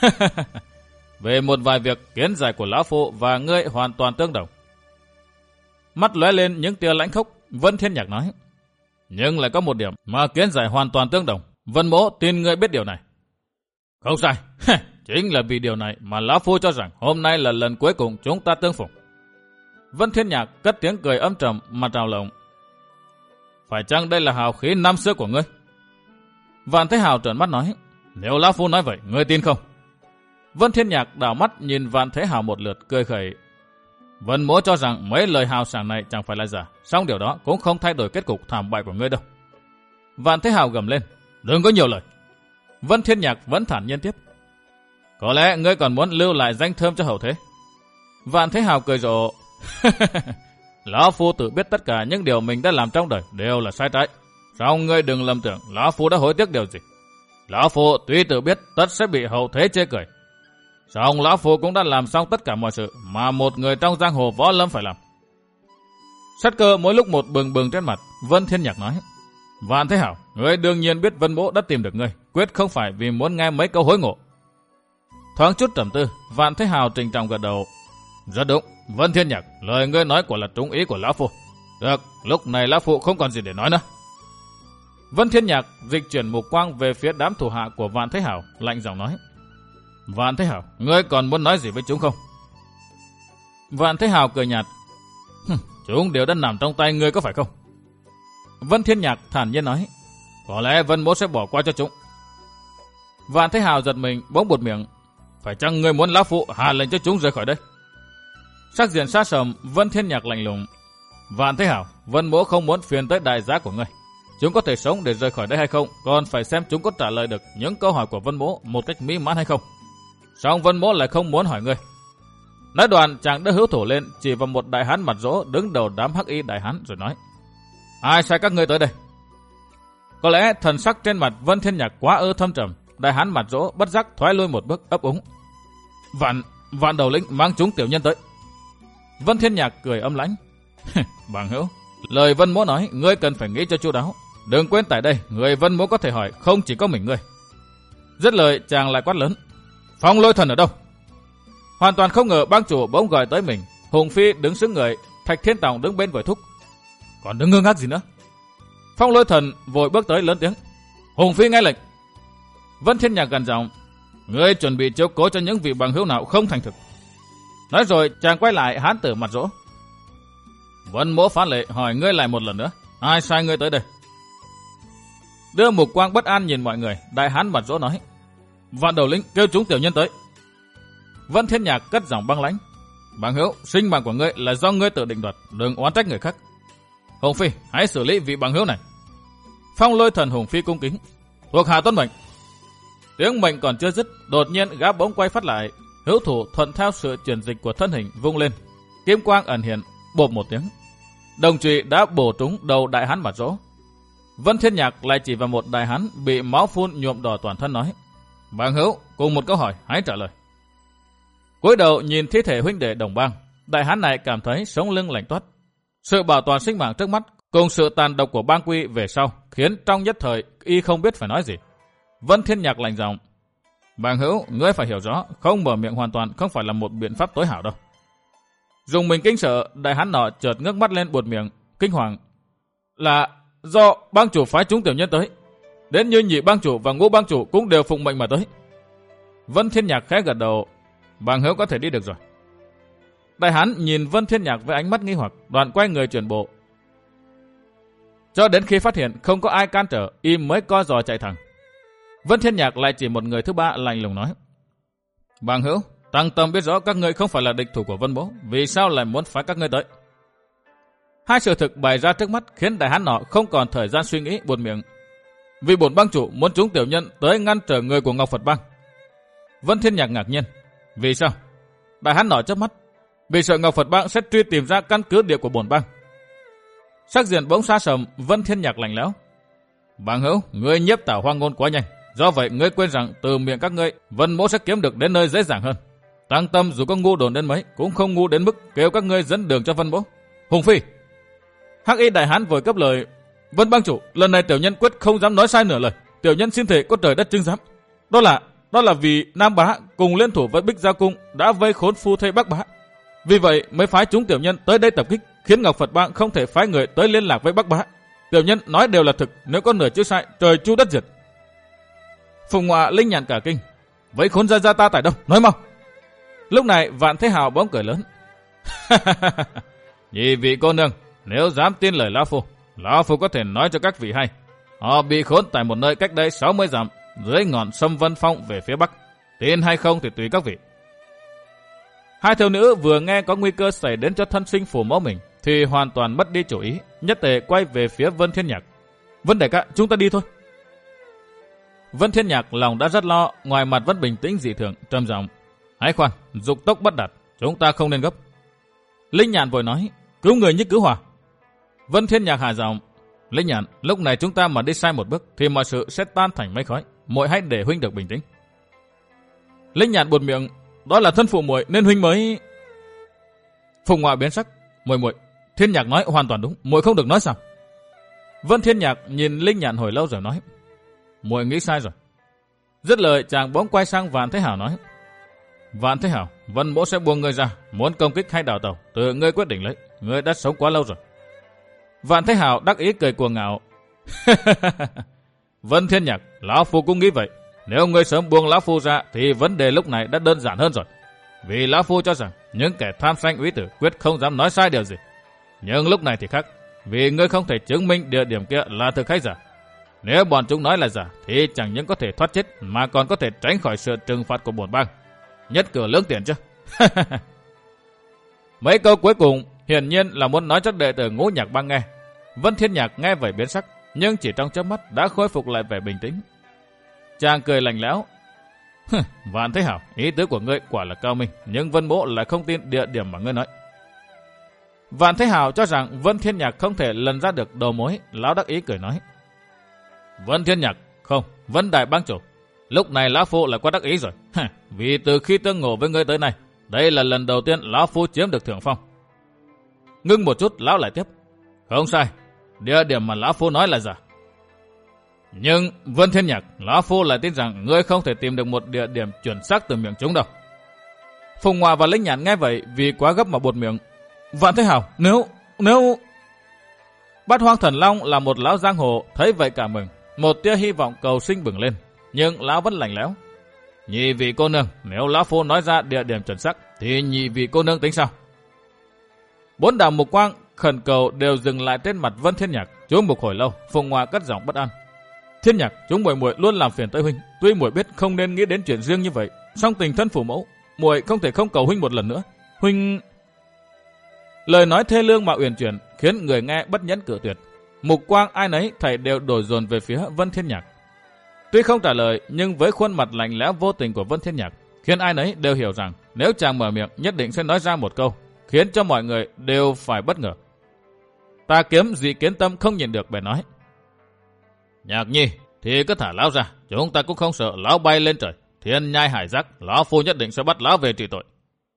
Về một vài việc, kiến giải của lão phu và ngươi hoàn toàn tương đồng. Mắt lóe lên những tia lãnh khốc, Vân Thiên Nhạc nói: Nhưng lại có một điểm mà kiến giải hoàn toàn tương đồng. Vân mỗ tin ngươi biết điều này. Không sai, chính là vì điều này mà lão phu cho rằng hôm nay là lần cuối cùng chúng ta tương phùng. Vân Thiên Nhạc cất tiếng cười âm trầm mà trào lồng. Phải chăng đây là hào khí năm xưa của ngươi? Vạn Thế Hào trợn mắt nói, nếu lão phu nói vậy, ngươi tin không? Vân Thiên Nhạc đảo mắt nhìn Vạn Thế Hào một lượt cười khẩy. Vân Mỗ cho rằng mấy lời hào sảng này chẳng phải là giả, song điều đó cũng không thay đổi kết cục thảm bại của ngươi đâu. Vạn Thế Hào gầm lên, đừng có nhiều lời. Vân Thiên Nhạc vẫn thản nhiên tiếp, có lẽ ngươi còn muốn lưu lại danh thơm cho hậu thế. Vạn Thế Hào cười rộ, lão phu tự biết tất cả những điều mình đã làm trong đời đều là sai trái. Song ngươi đừng lầm tưởng lão phu đã hối tiếc điều gì. Lão phu tuy tự biết tất sẽ bị hậu thế chê cười, song lão phu cũng đã làm xong tất cả mọi sự mà một người trong giang hồ võ lâm phải làm. Sát cơ mỗi lúc một bừng bừng trên mặt, Vân Thiên Nhạc nói, Vạn Thế Hào, ngươi đương nhiên biết Vân Mỗ đã tìm được ngươi, quyết không phải vì muốn nghe mấy câu hối ngộ. Thoáng chút trầm tư, Vạn Thế Hào trịnh trọng gật đầu, rất đúng, Vân Thiên Nhạc, lời ngươi nói quả là trúng ý của lão phu. Được, lúc này lão phu không còn gì để nói nữa. Vân Thiên Nhạc dịch chuyển mục quang về phía đám thủ hạ của Vạn Thế Hào, lạnh giọng nói, Vạn Thế Hào, ngươi còn muốn nói gì với chúng không? Vạn Thế Hào cười nhạt, chúng đều đã nằm trong tay ngươi có phải không? Vân Thiên Nhạc thản nhiên nói, có lẽ Vân Mỗ sẽ bỏ qua cho chúng. Vạn Thế Hào giật mình bỗng buột miệng, phải chăng ngươi muốn lão phu hạ lệnh cho chúng rời khỏi đây? Sắc diện sát sầm, Vân Thiên Nhạc lạnh lùng, Vạn Thế Hào, Vân Mỗ không muốn phiền tới đại giá của ngươi. Chúng có thể sống để rời khỏi đây hay không, còn phải xem chúng có trả lời được những câu hỏi của Vân Mỗ một cách mỹ mãn hay không. Song Vân Mỗ lại không muốn hỏi ngươi. Nói đoạn, chàng đã hữu thủ lên chỉ vào một đại hán mặt rỗ đứng đầu đám hắc y đại hán rồi nói, ai sai các ngươi tới đây? Có lẽ thần sắc trên mặt Vân Thiên Nhạc quá ư thâm trầm, đại hán mặt rỗ bất giác thoái lui một bước ấp úng, Vạn, Vạn đầu lĩnh mang chúng tiểu nhân tới. Vân Thiên Nhạc cười âm lãnh, bằng hữu, lời Vân Mỗ nói ngươi cần phải nghĩ cho chu đáo. Đừng quên tại đây người Vân Mỗ có thể hỏi không chỉ có mình ngươi. Dứt lời, chàng lại quát lớn, Phong Lôi Thần ở đâu? Hoàn toàn không ngờ bang chủ bỗng gọi tới mình. Hùng Phi đứng sững người, Thạch Thiên Tòng đứng bên vội thúc, còn đứng ngơ ngác gì nữa? Phong Lôi Thần vội bước tới lớn tiếng, Hùng Phi nghe lệnh. Vân Thiên Nhạc gần giọng, ngươi chuẩn bị chiếu cố cho những vị bằng hữu nào không thành thực. Nói rồi chàng quay lại hán tử mặt rỗ, Vân Mỗ phá lệ hỏi ngươi lại một lần nữa, ai sai ngươi tới đây? Đưa mục quang bất an nhìn mọi người, đại hán mặt rỗ nói, Vạn đầu lĩnh kêu chúng tiểu nhân tới. Vân Thiên Nhạc cất giọng băng lãnh, bằng hữu, sinh mạng của ngươi là do ngươi tự định đoạt, đừng oán trách người khác. Hùng Phi, hãy xử lý vị bằng hữu này. Phong Lôi Thần Hùng Phi cung kính, thuộc hạ tuân mệnh. Tiếng mệnh còn chưa dứt, đột nhiên gã bỗng quay phát lại, hữu thủ thuận theo sự chuyển dịch của thân hình vung lên, kiếm quang ẩn hiện, bộp một tiếng, đồng chùy đã bổ trúng đầu đại hán mặt rỗ. Vân Thiên Nhạc lại chỉ vào một đại hán bị máu phun nhuộm đỏ toàn thân nói, bằng hữu, cùng một câu hỏi, hãy trả lời. Cúi đầu nhìn thi thể huynh đệ đồng bang, đại hán này cảm thấy sống lưng lạnh toát. Sự bảo toàn sinh mạng trước mắt cùng sự tàn độc của bang quy về sau khiến trong nhất thời y không biết phải nói gì. Vân Thiên Nhạc lạnh giọng, bằng hữu, ngươi phải hiểu rõ, không mở miệng hoàn toàn không phải là một biện pháp tối hảo đâu. Dùng mình kinh sợ, đại hán nọ chợt ngước mắt lên buột miệng, kinh hoàng, là do bang chủ phái chúng tiểu nhân tới, đến như nhị bang chủ và ngũ bang chủ cũng đều phụng mệnh mà tới. Vân Thiên Nhạc khẽ gật đầu, bằng hữu có thể đi được rồi. Đại hán nhìn Vân Thiên Nhạc với ánh mắt nghi hoặc, đoạn quay người chuyển bộ. Cho đến khi phát hiện không có ai can trở, y mới co giò chạy thẳng. Vân Thiên Nhạc lại chỉ một người thứ ba lạnh lùng nói, bằng hữu, Tăng Tâm biết rõ các ngươi không phải là địch thủ của Vân Mỗ, vì sao lại muốn phái các ngươi tới? Hai sự thực bày ra trước mắt khiến đại hán nọ không còn thời gian suy nghĩ, buột miệng, vì bổn bang chủ muốn chúng tiểu nhân tới ngăn trở người của Ngọc Phật bang. Vân Thiên Nhạc ngạc nhiên, vì sao? Đại hán nọ chớp mắt, vì sợ Ngọc Phật bang sẽ truy tìm ra căn cứ địa của bổn bang. Sắc diện bỗng xa sầm, Vân Thiên Nhạc lạnh lẽo, bằng hữu, ngươi nhiếp tảo hoang ngôn quá nhanh, do vậy ngươi quên rằng từ miệng các ngươi Vân Mỗ sẽ kiếm được đến nơi dễ dàng hơn. Tăng Tâm dù có ngu đồn đến mấy cũng không ngu đến mức kêu các ngươi dẫn đường cho Vân Mỗ. Hùng Phi. Hắc y đại hán vội cấp lời, Vân bang chủ, lần này tiểu nhân quyết không dám nói sai nửa lời, tiểu nhân xin thề có trời đất chứng giám, đó là đó là vì Nam Bá cùng liên thủ với Bích Gia Cung đã vây khốn phu thê Bắc Bá, vì vậy mới phái chúng tiểu nhân tới đây tập kích, khiến Ngọc Phật bang không thể phái người tới liên lạc với Bắc Bá. Tiểu nhân nói đều là thực, nếu có nửa chữ sai, trời chu đất diệt. Phùng Ngọa linh nhàn cả kinh, vậy khốn gia gia ta tại đâu, nói mau. Lúc này Vạn Thế Hào bỗng cười lớn, Nhị vị cô nương, nếu dám tin lời lão phu, lão phu có thể nói cho các vị hay. Họ bị khốn tại một nơi cách đây sáu mươi dặm, dưới ngọn sông Vân Phong về phía bắc. Tin hay không thì tùy các vị. Hai thiếu nữ vừa nghe có nguy cơ xảy đến cho thân sinh phủ mẫu mình, thì hoàn toàn mất đi chủ ý, nhất tề quay về phía Vân Thiên Nhạc. Vân đại ca, chúng ta đi thôi. Vân Thiên Nhạc lòng đã rất lo, ngoài mặt vẫn bình tĩnh dị thường, trầm giọng: hãy khoan, dục tốc bất đạt, chúng ta không nên gấp. Linh Nhạn vội nói: cứu người như cứu hỏa. Vân Thiên Nhạc hạ giọng: Linh Nhạn, lúc này chúng ta mà đi sai một bước thì mọi sự sẽ tan thành mây khói, muội hãy để huynh được bình tĩnh. Linh Nhạn buột miệng: đó là thân phụ muội nên huynh mới. Phùng Ngoại biến sắc: muội muội, Thiên Nhạc nói hoàn toàn đúng, muội không được nói sao? Vân Thiên Nhạc nhìn Linh Nhạn hồi lâu rồi nói: muội nghĩ sai rồi. Dứt lời chàng bỗng quay sang Vạn Thế Hảo nói: Vạn Thế Hảo, Vân mỗ sẽ buông ngươi ra, muốn công kích hay đào tẩu, tự ngươi quyết định lấy, ngươi đã sống quá lâu rồi. Vạn Thế Hảo đắc ý cười cuồng ngạo: Vân Thiên Nhạc, lão phu cũng nghĩ vậy. Nếu ngươi sớm buông lão phu ra thì vấn đề lúc này đã đơn giản hơn rồi. Vì lão phu cho rằng những kẻ tham sanh úy tử quyết không dám nói sai điều gì. Nhưng lúc này thì khác, vì ngươi không thể chứng minh địa điểm kia là thực hay giả. Nếu bọn chúng nói là giả thì chẳng những có thể thoát chết mà còn có thể tránh khỏi sự trừng phạt của bổn bang. Nhất cử lưỡng tiện chứ. Mấy câu cuối cùng hiển nhiên là muốn nói cho đệ tử Ngũ Nhạc Bang nghe. Vân Thiên Nhạc nghe vậy biến sắc, nhưng chỉ trong chớp mắt đã khôi phục lại vẻ bình tĩnh. Chàng cười lạnh lẽo: Vạn Thế Hảo, ý tứ của ngươi quả là cao minh, nhưng Vân mỗ lại không tin địa điểm mà ngươi nói. Vạn Thế Hảo cho rằng Vân Thiên Nhạc không thể lần ra được đầu mối, lão đắc ý cười nói: Vân Thiên Nhạc, không, Vân Đại Bang chủ, lúc này lão phu lại quá đắc ý rồi. Vì từ khi tương ngộ với ngươi tới nay, đây là lần đầu tiên lão phu chiếm được thượng phong. Ngưng một chút, lão lại tiếp: không sai, địa điểm mà lão phu nói là giả. Nhưng Vân Thiên Nhạc, lão phu lại tin rằng ngươi không thể tìm được một địa điểm chuẩn xác từ miệng chúng đâu. Phùng Ngoại và Linh Nhạn nghe vậy vì quá gấp mà buột miệng: Vạn Thế Hảo, nếu nếu Bát Hoang Thần Long là một lão giang hồ, thấy vậy cả mừng, một tia hy vọng cầu sinh bừng lên, nhưng lão vẫn lạnh lẽo: nhị vị cô nương, nếu lão phu nói ra địa điểm chuẩn xác thì nhị vị cô nương tính sao? Bốn đạo mục quang khẩn cầu đều dừng lại trên mặt Vân Thiên Nhạc. Chú mục hồi lâu, Phùng Ngoại cất giọng bất an: Thiên Nhạc, chúng muội muội luôn làm phiền tới huynh, tuy muội biết không nên nghĩ đến chuyện riêng như vậy, song tình thân phủ mẫu, muội không thể không cầu huynh một lần nữa. Huynh... Lời nói thê lương mà uyển chuyển khiến người nghe bất nhẫn cự tuyệt. Mục quang ai nấy thảy đều đổ dồn về phía Vân Thiên Nhạc. Tuy không trả lời, nhưng với khuôn mặt lạnh lẽo vô tình của Vân Thiên Nhạc, khiến ai nấy đều hiểu rằng nếu chàng mở miệng nhất định sẽ nói ra một câu khiến cho mọi người đều phải bất ngờ. Tà Kiếm Dị Kiến Tâm không nhìn được bèn nói: Nhạc nhi, thì cứ thả lão ra, chúng ta cũng không sợ lão bay lên trời, thiên nhai hải giác, lão phu nhất định sẽ bắt lão về trị tội.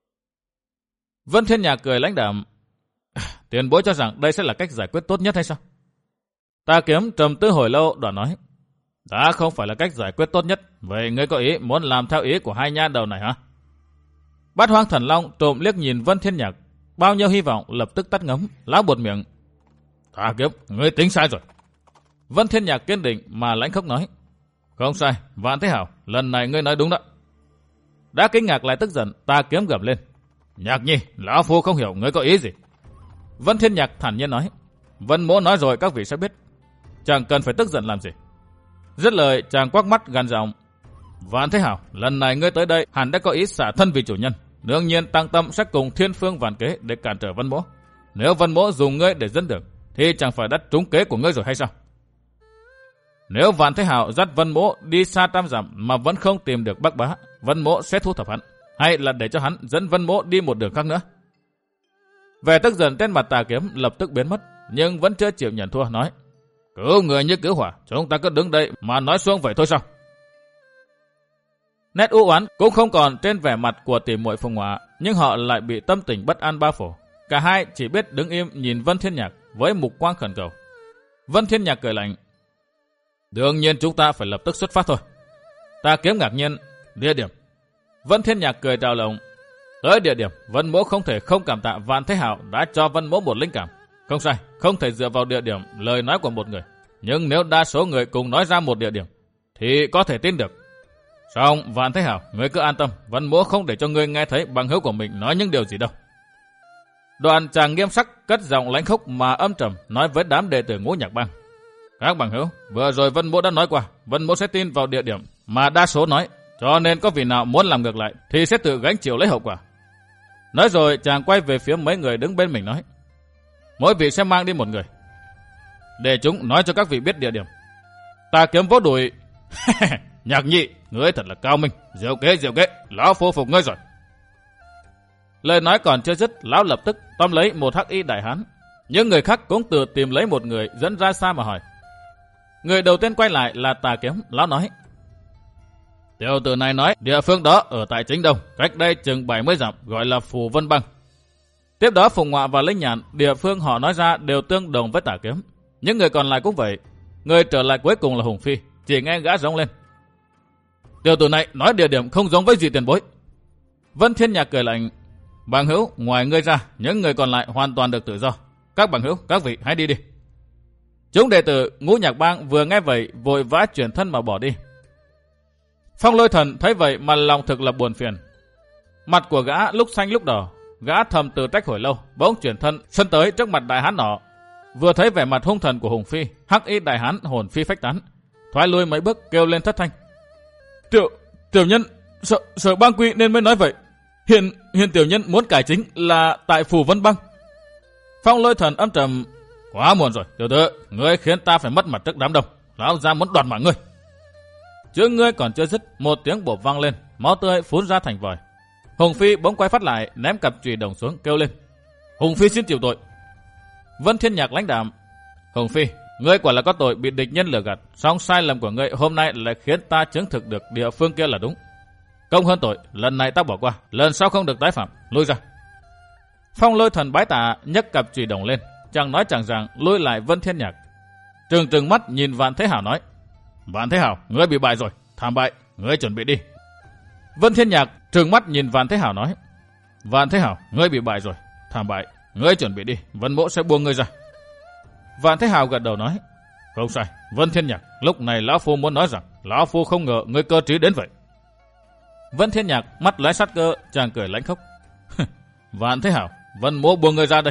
Vân Thiên Nhạc cười lãnh đạm: Tiền bối cho rằng đây sẽ là cách giải quyết tốt nhất hay sao? Tà Kiếm trầm tư hồi lâu đoạn nói: Đã không phải là cách giải quyết tốt nhất, vậy ngươi có ý muốn làm theo ý của hai nha đầu này hả? Bát Hoang Thần Long trộm liếc nhìn Vân Thiên Nhạc, bao nhiêu hy vọng lập tức tắt ngấm, lão buột miệng: Tà Kiếm, ngươi tính sai rồi. Vân Thiên Nhạc kiên định mà lãnh khốc nói: Không sai, Vạn Thế Hảo, lần này ngươi nói đúng đó. Đã kinh ngạc lại tức giận, Tà Kiếm gầm lên: Nhạc nhi, lão phu không hiểu ngươi có ý gì. Vân Thiên Nhạc thản nhiên nói: Vân mỗ nói rồi các vị sẽ biết, chẳng cần phải tức giận làm gì. Dứt lời chàng quắc mắt gằn giọng: Vạn Thế Hảo, lần này ngươi tới đây hẳn đã có ý xả thân vì chủ nhân, đương nhiên Tăng Tâm sẽ cùng thiên phương vạn kế để cản trở Vân mỗ. Nếu Vân mỗ dùng ngươi để dẫn đường thì chẳng phải đắt trúng kế của ngươi rồi hay sao? Nếu Vạn Thế Hảo dắt Vân mỗ đi xa trăm dặm mà vẫn không tìm được Bắc Bá, Vân mỗ sẽ thu thập hắn, hay là để cho hắn dẫn Vân mỗ đi một đường khác nữa? Vẻ tức giận trên mặt Tà Kiếm lập tức biến mất, nhưng vẫn chưa chịu nhận thua, nói: Cứu người như cứu hỏa, chúng ta cứ đứng đây mà nói xuông vậy thôi sao? Nét u oán cũng không còn trên vẻ mặt của tỷ muội Phùng Ngoại, nhưng họ lại bị tâm tình bất an bao phủ. Cả hai chỉ biết đứng im nhìn Vân Thiên Nhạc với mục quang khẩn cầu. Vân Thiên Nhạc cười lạnh: Đương nhiên chúng ta phải lập tức xuất phát thôi. Tà Kiếm ngạc nhiên: Địa điểm? Vân Thiên Nhạc cười trào lồng: Tới địa điểm, Vân mỗ không thể không cảm tạ Vạn Thế Hảo đã cho Vân mỗ một linh cảm. Không sai, không thể dựa vào địa điểm lời nói của một người, nhưng nếu đa số người cùng nói ra một địa điểm thì có thể tin được. Song Vạn Thế Hảo, ngươi cứ an tâm, Vân mỗ không để cho ngươi nghe thấy bằng hữu của mình nói những điều gì đâu. Đoạn chàng nghiêm sắc cất giọng lãnh khốc mà âm trầm nói với đám đệ tử Ngũ Nhạc Bang. Các bằng hữu, vừa rồi Vân Mỗ đã nói qua, Vân Mỗ sẽ tin vào địa điểm mà đa số nói, cho nên có vị nào muốn làm ngược lại thì sẽ tự gánh chịu lấy hậu quả. Nói rồi chàng quay về phía mấy người đứng bên mình nói. Mỗi vị sẽ mang đi một người, để chúng nói cho các vị biết địa điểm. Ta kiếm vỗ đùi. Nhạc Nhị, ngươi thật là cao minh, diệu kế diệu kế, lão phu phục ngươi rồi. Lời nói còn chưa dứt, lão lập tức tóm lấy một hắc y đại hán. Những người khác cũng tự tìm lấy một người dẫn ra xa mà hỏi. Người đầu tiên quay lại là Tà Kiếm. Lão nói. Tiểu tử này nói địa phương đó ở tại Chính Đông, cách đây chừng bảy mươi dặm, gọi là Phù Vân Bang. Tiếp đó Phùng Ngọa và Linh Nhạn, địa phương họ nói ra đều tương đồng với Tà Kiếm. Những người còn lại cũng vậy. Người trở lại cuối cùng là Hùng Phi, chỉ nghe gã rống lên. Tiểu tử này nói địa điểm không giống với gì tiền bối. Vân Thiên Nhạc cười lạnh. Bằng hữu, ngoài ngươi ra, những người còn lại hoàn toàn được tự do. Các bằng hữu, các vị hãy đi đi. Chúng đệ tử Ngũ Nhạc Bang vừa nghe vậy vội vã chuyển thân mà bỏ đi. Phong Lôi Thần thấy vậy mà lòng thực là buồn phiền. Mặt của gã lúc xanh lúc đỏ, gã thầm tự trách hồi lâu, bỗng chuyển thân sân tới trước mặt đại hán nọ. Vừa thấy vẻ mặt hung thần của Hùng Phi, hắc y đại hán hồn phi phách tán, thoái lui mấy bước kêu lên thất thanh. Tiểu, tiểu nhân, sợ, sợ bang quy nên mới nói vậy. Hiện, hiện tiểu nhân muốn cải chính là tại Phù Vân Bang. Phong Lôi Thần âm trầm. Quá muộn rồi, tiểu tử, ngươi khiến ta phải mất mặt trước đám đông. Lão gia muốn đoạt mạng ngươi. Chữ ngươi còn chưa dứt, một tiếng bổ vang lên, máu tươi phun ra thành vòi. Hùng Phi bỗng quay phát lại, ném cặp chùy đồng xuống kêu lên. Hùng Phi xin chịu tội. Vân Thiên Nhạc lãnh đạm. Hùng Phi, ngươi quả là có tội bị địch nhân lừa gạt, song sai lầm của ngươi hôm nay lại khiến ta chứng thực được địa phương kia là đúng. Công hơn tội, lần này ta bỏ qua, lần sau không được tái phạm, lui ra. Phong Lôi Thần bái tạ, nhấc cặp chùy đồng lên, chẳng nói chẳng rằng lui lại Vân Thiên Nhạc. Trừng trừng mắt nhìn Vạn Thế Hảo nói. Vạn Thế Hảo, ngươi bị bại rồi, thảm bại, ngươi chuẩn bị đi. Vân Thiên Nhạc trừng mắt nhìn Vạn Thế Hảo nói. Vạn Thế Hảo, ngươi bị bại rồi, thảm bại, ngươi chuẩn bị đi, Vân Mỗ sẽ buông ngươi ra. Vạn Thế Hảo gật đầu nói. Không sai, Vân Thiên Nhạc, lúc này lão phu muốn nói rằng lão phu không ngờ ngươi cơ trí đến vậy. Vân Thiên Nhạc mắt lóe sát cơ, chàng cười lãnh khốc. Vạn Thế Hảo, Vân Mỗ buông ngươi ra đây.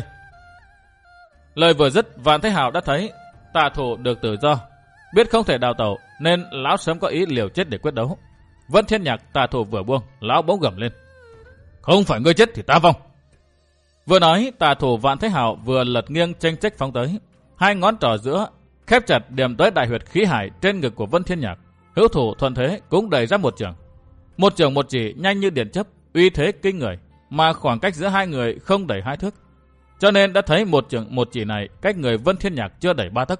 Lời vừa dứt, Vạn Thế Hảo đã thấy Tà Thủ được tự do, biết không thể đào tẩu nên lão sớm có ý liều chết để quyết đấu. Vân Thiên Nhạc Tà Thủ vừa buông, lão bỗng gầm lên. Không phải ngươi chết thì ta vong. Vừa nói, Tà Thủ Vạn Thế Hảo vừa lật nghiêng chênh chách phóng tới, hai ngón trỏ giữa khép chặt điểm tới đại huyệt khí hải trên ngực của Vân Thiên Nhạc. Hữu thủ thuận thế cũng đẩy ra một trường. Một trường một chỉ nhanh như điện chớp, uy thế kinh người, mà khoảng cách giữa hai người không đẩy hai thước. Cho nên đã thấy một trường một chỉ này cách người Vân Thiên Nhạc chưa đẩy ba tấc.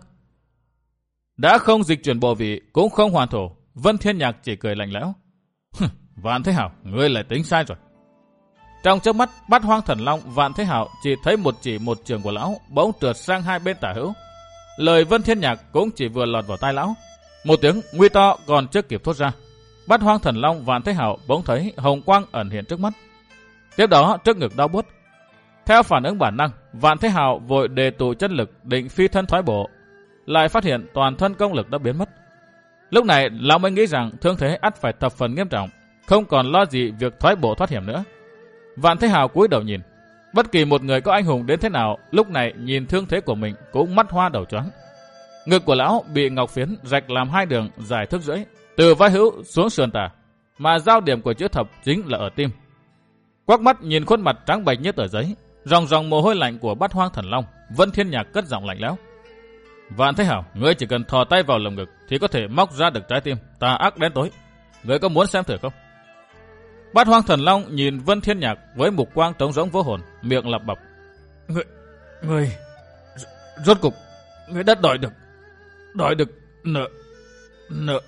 Đã không dịch chuyển bộ vị, cũng không hoàn thổ, Vân Thiên Nhạc chỉ cười lạnh lẽo. Vạn Thế Hảo, ngươi lại tính sai rồi. Trong chớp mắt, Bát Hoang Thần Long Vạn Thế Hảo chỉ thấy một chỉ một trường của lão bỗng trượt sang hai bên tả hữu. Lời Vân Thiên Nhạc cũng chỉ vừa lọt vào tai lão, một tiếng nguy to còn chưa kịp thốt ra, Bát Hoang Thần Long Vạn Thế Hảo bỗng thấy hồng quang ẩn hiện trước mắt. Tiếp đó trước ngực đau buốt. Theo phản ứng bản năng, Vạn Thế Hảo vội đề tụ chân lực định phi thân thoái bộ, lại phát hiện toàn thân công lực đã biến mất. Lúc này lão mới nghĩ rằng thương thế ắt phải thập phần nghiêm trọng, không còn lo gì việc thoái bộ thoát hiểm nữa. Vạn Thế Hảo cúi đầu nhìn, bất kỳ một người có anh hùng đến thế nào lúc này nhìn thương thế của mình cũng mắt hoa đầu choáng. Ngực của lão bị ngọc phiến rạch làm hai đường dài thước rưỡi, từ vai hữu xuống sườn tả, mà giao điểm của chữ thập chính là ở tim. Quắc mắt nhìn khuôn mặt trắng bệch như tờ giấy, ròng ròng mồ hôi lạnh của Bát Hoang Thần Long, Vân Thiên Nhạc cất giọng lạnh lẽo. Vạn Thế Hảo, ngươi chỉ cần thò tay vào lồng ngực thì có thể móc ra được trái tim tà ác đen tối. Ngươi có muốn xem thử không? Bát Hoang Thần Long nhìn Vân Thiên Nhạc với mục quang trống rỗng vô hồn, miệng lẩm bẩm. Ngươi, ngươi, rốt cục, ngươi đã đòi được, đòi được nợ, nợ.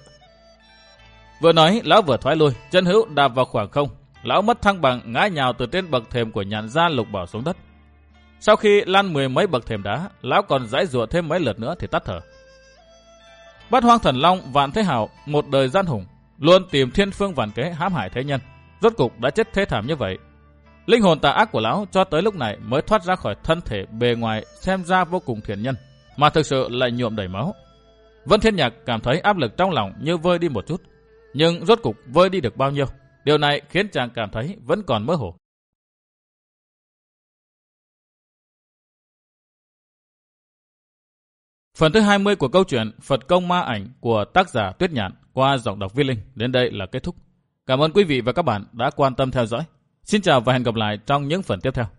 Vừa nói, lão vừa thoái lui, chân hữu đạp vào khoảng không, lão mất thăng bằng ngã nhào từ trên bậc thềm của nhạn gia lục bảo xuống đất. Sau khi lăn mười mấy bậc thềm đá, lão còn giãy giụa thêm mấy lượt nữa thì tắt thở. Bát Hoang Thần Long Vạn Thế Hảo, một đời gian hùng, luôn tìm thiên phương vạn kế hãm hại thế nhân, rốt cục đã chết thê thảm như vậy. Linh hồn tà ác của lão cho tới lúc này mới thoát ra khỏi thân thể bề ngoài xem ra vô cùng thiện nhân, mà thực sự lại nhuộm đầy máu. Vân Thiên Nhạc cảm thấy áp lực trong lòng như vơi đi một chút, nhưng rốt cục vơi đi được bao nhiêu, điều này khiến chàng cảm thấy vẫn còn mơ hồ. Phần thứ hai mươi của câu chuyện Phật Công Ma Ảnh của tác giả Tuyết Nhạn qua giọng đọc Viết Linh đến đây là kết thúc. Cảm ơn quý vị và các bạn đã quan tâm theo dõi. Xin chào và hẹn gặp lại trong những phần tiếp theo.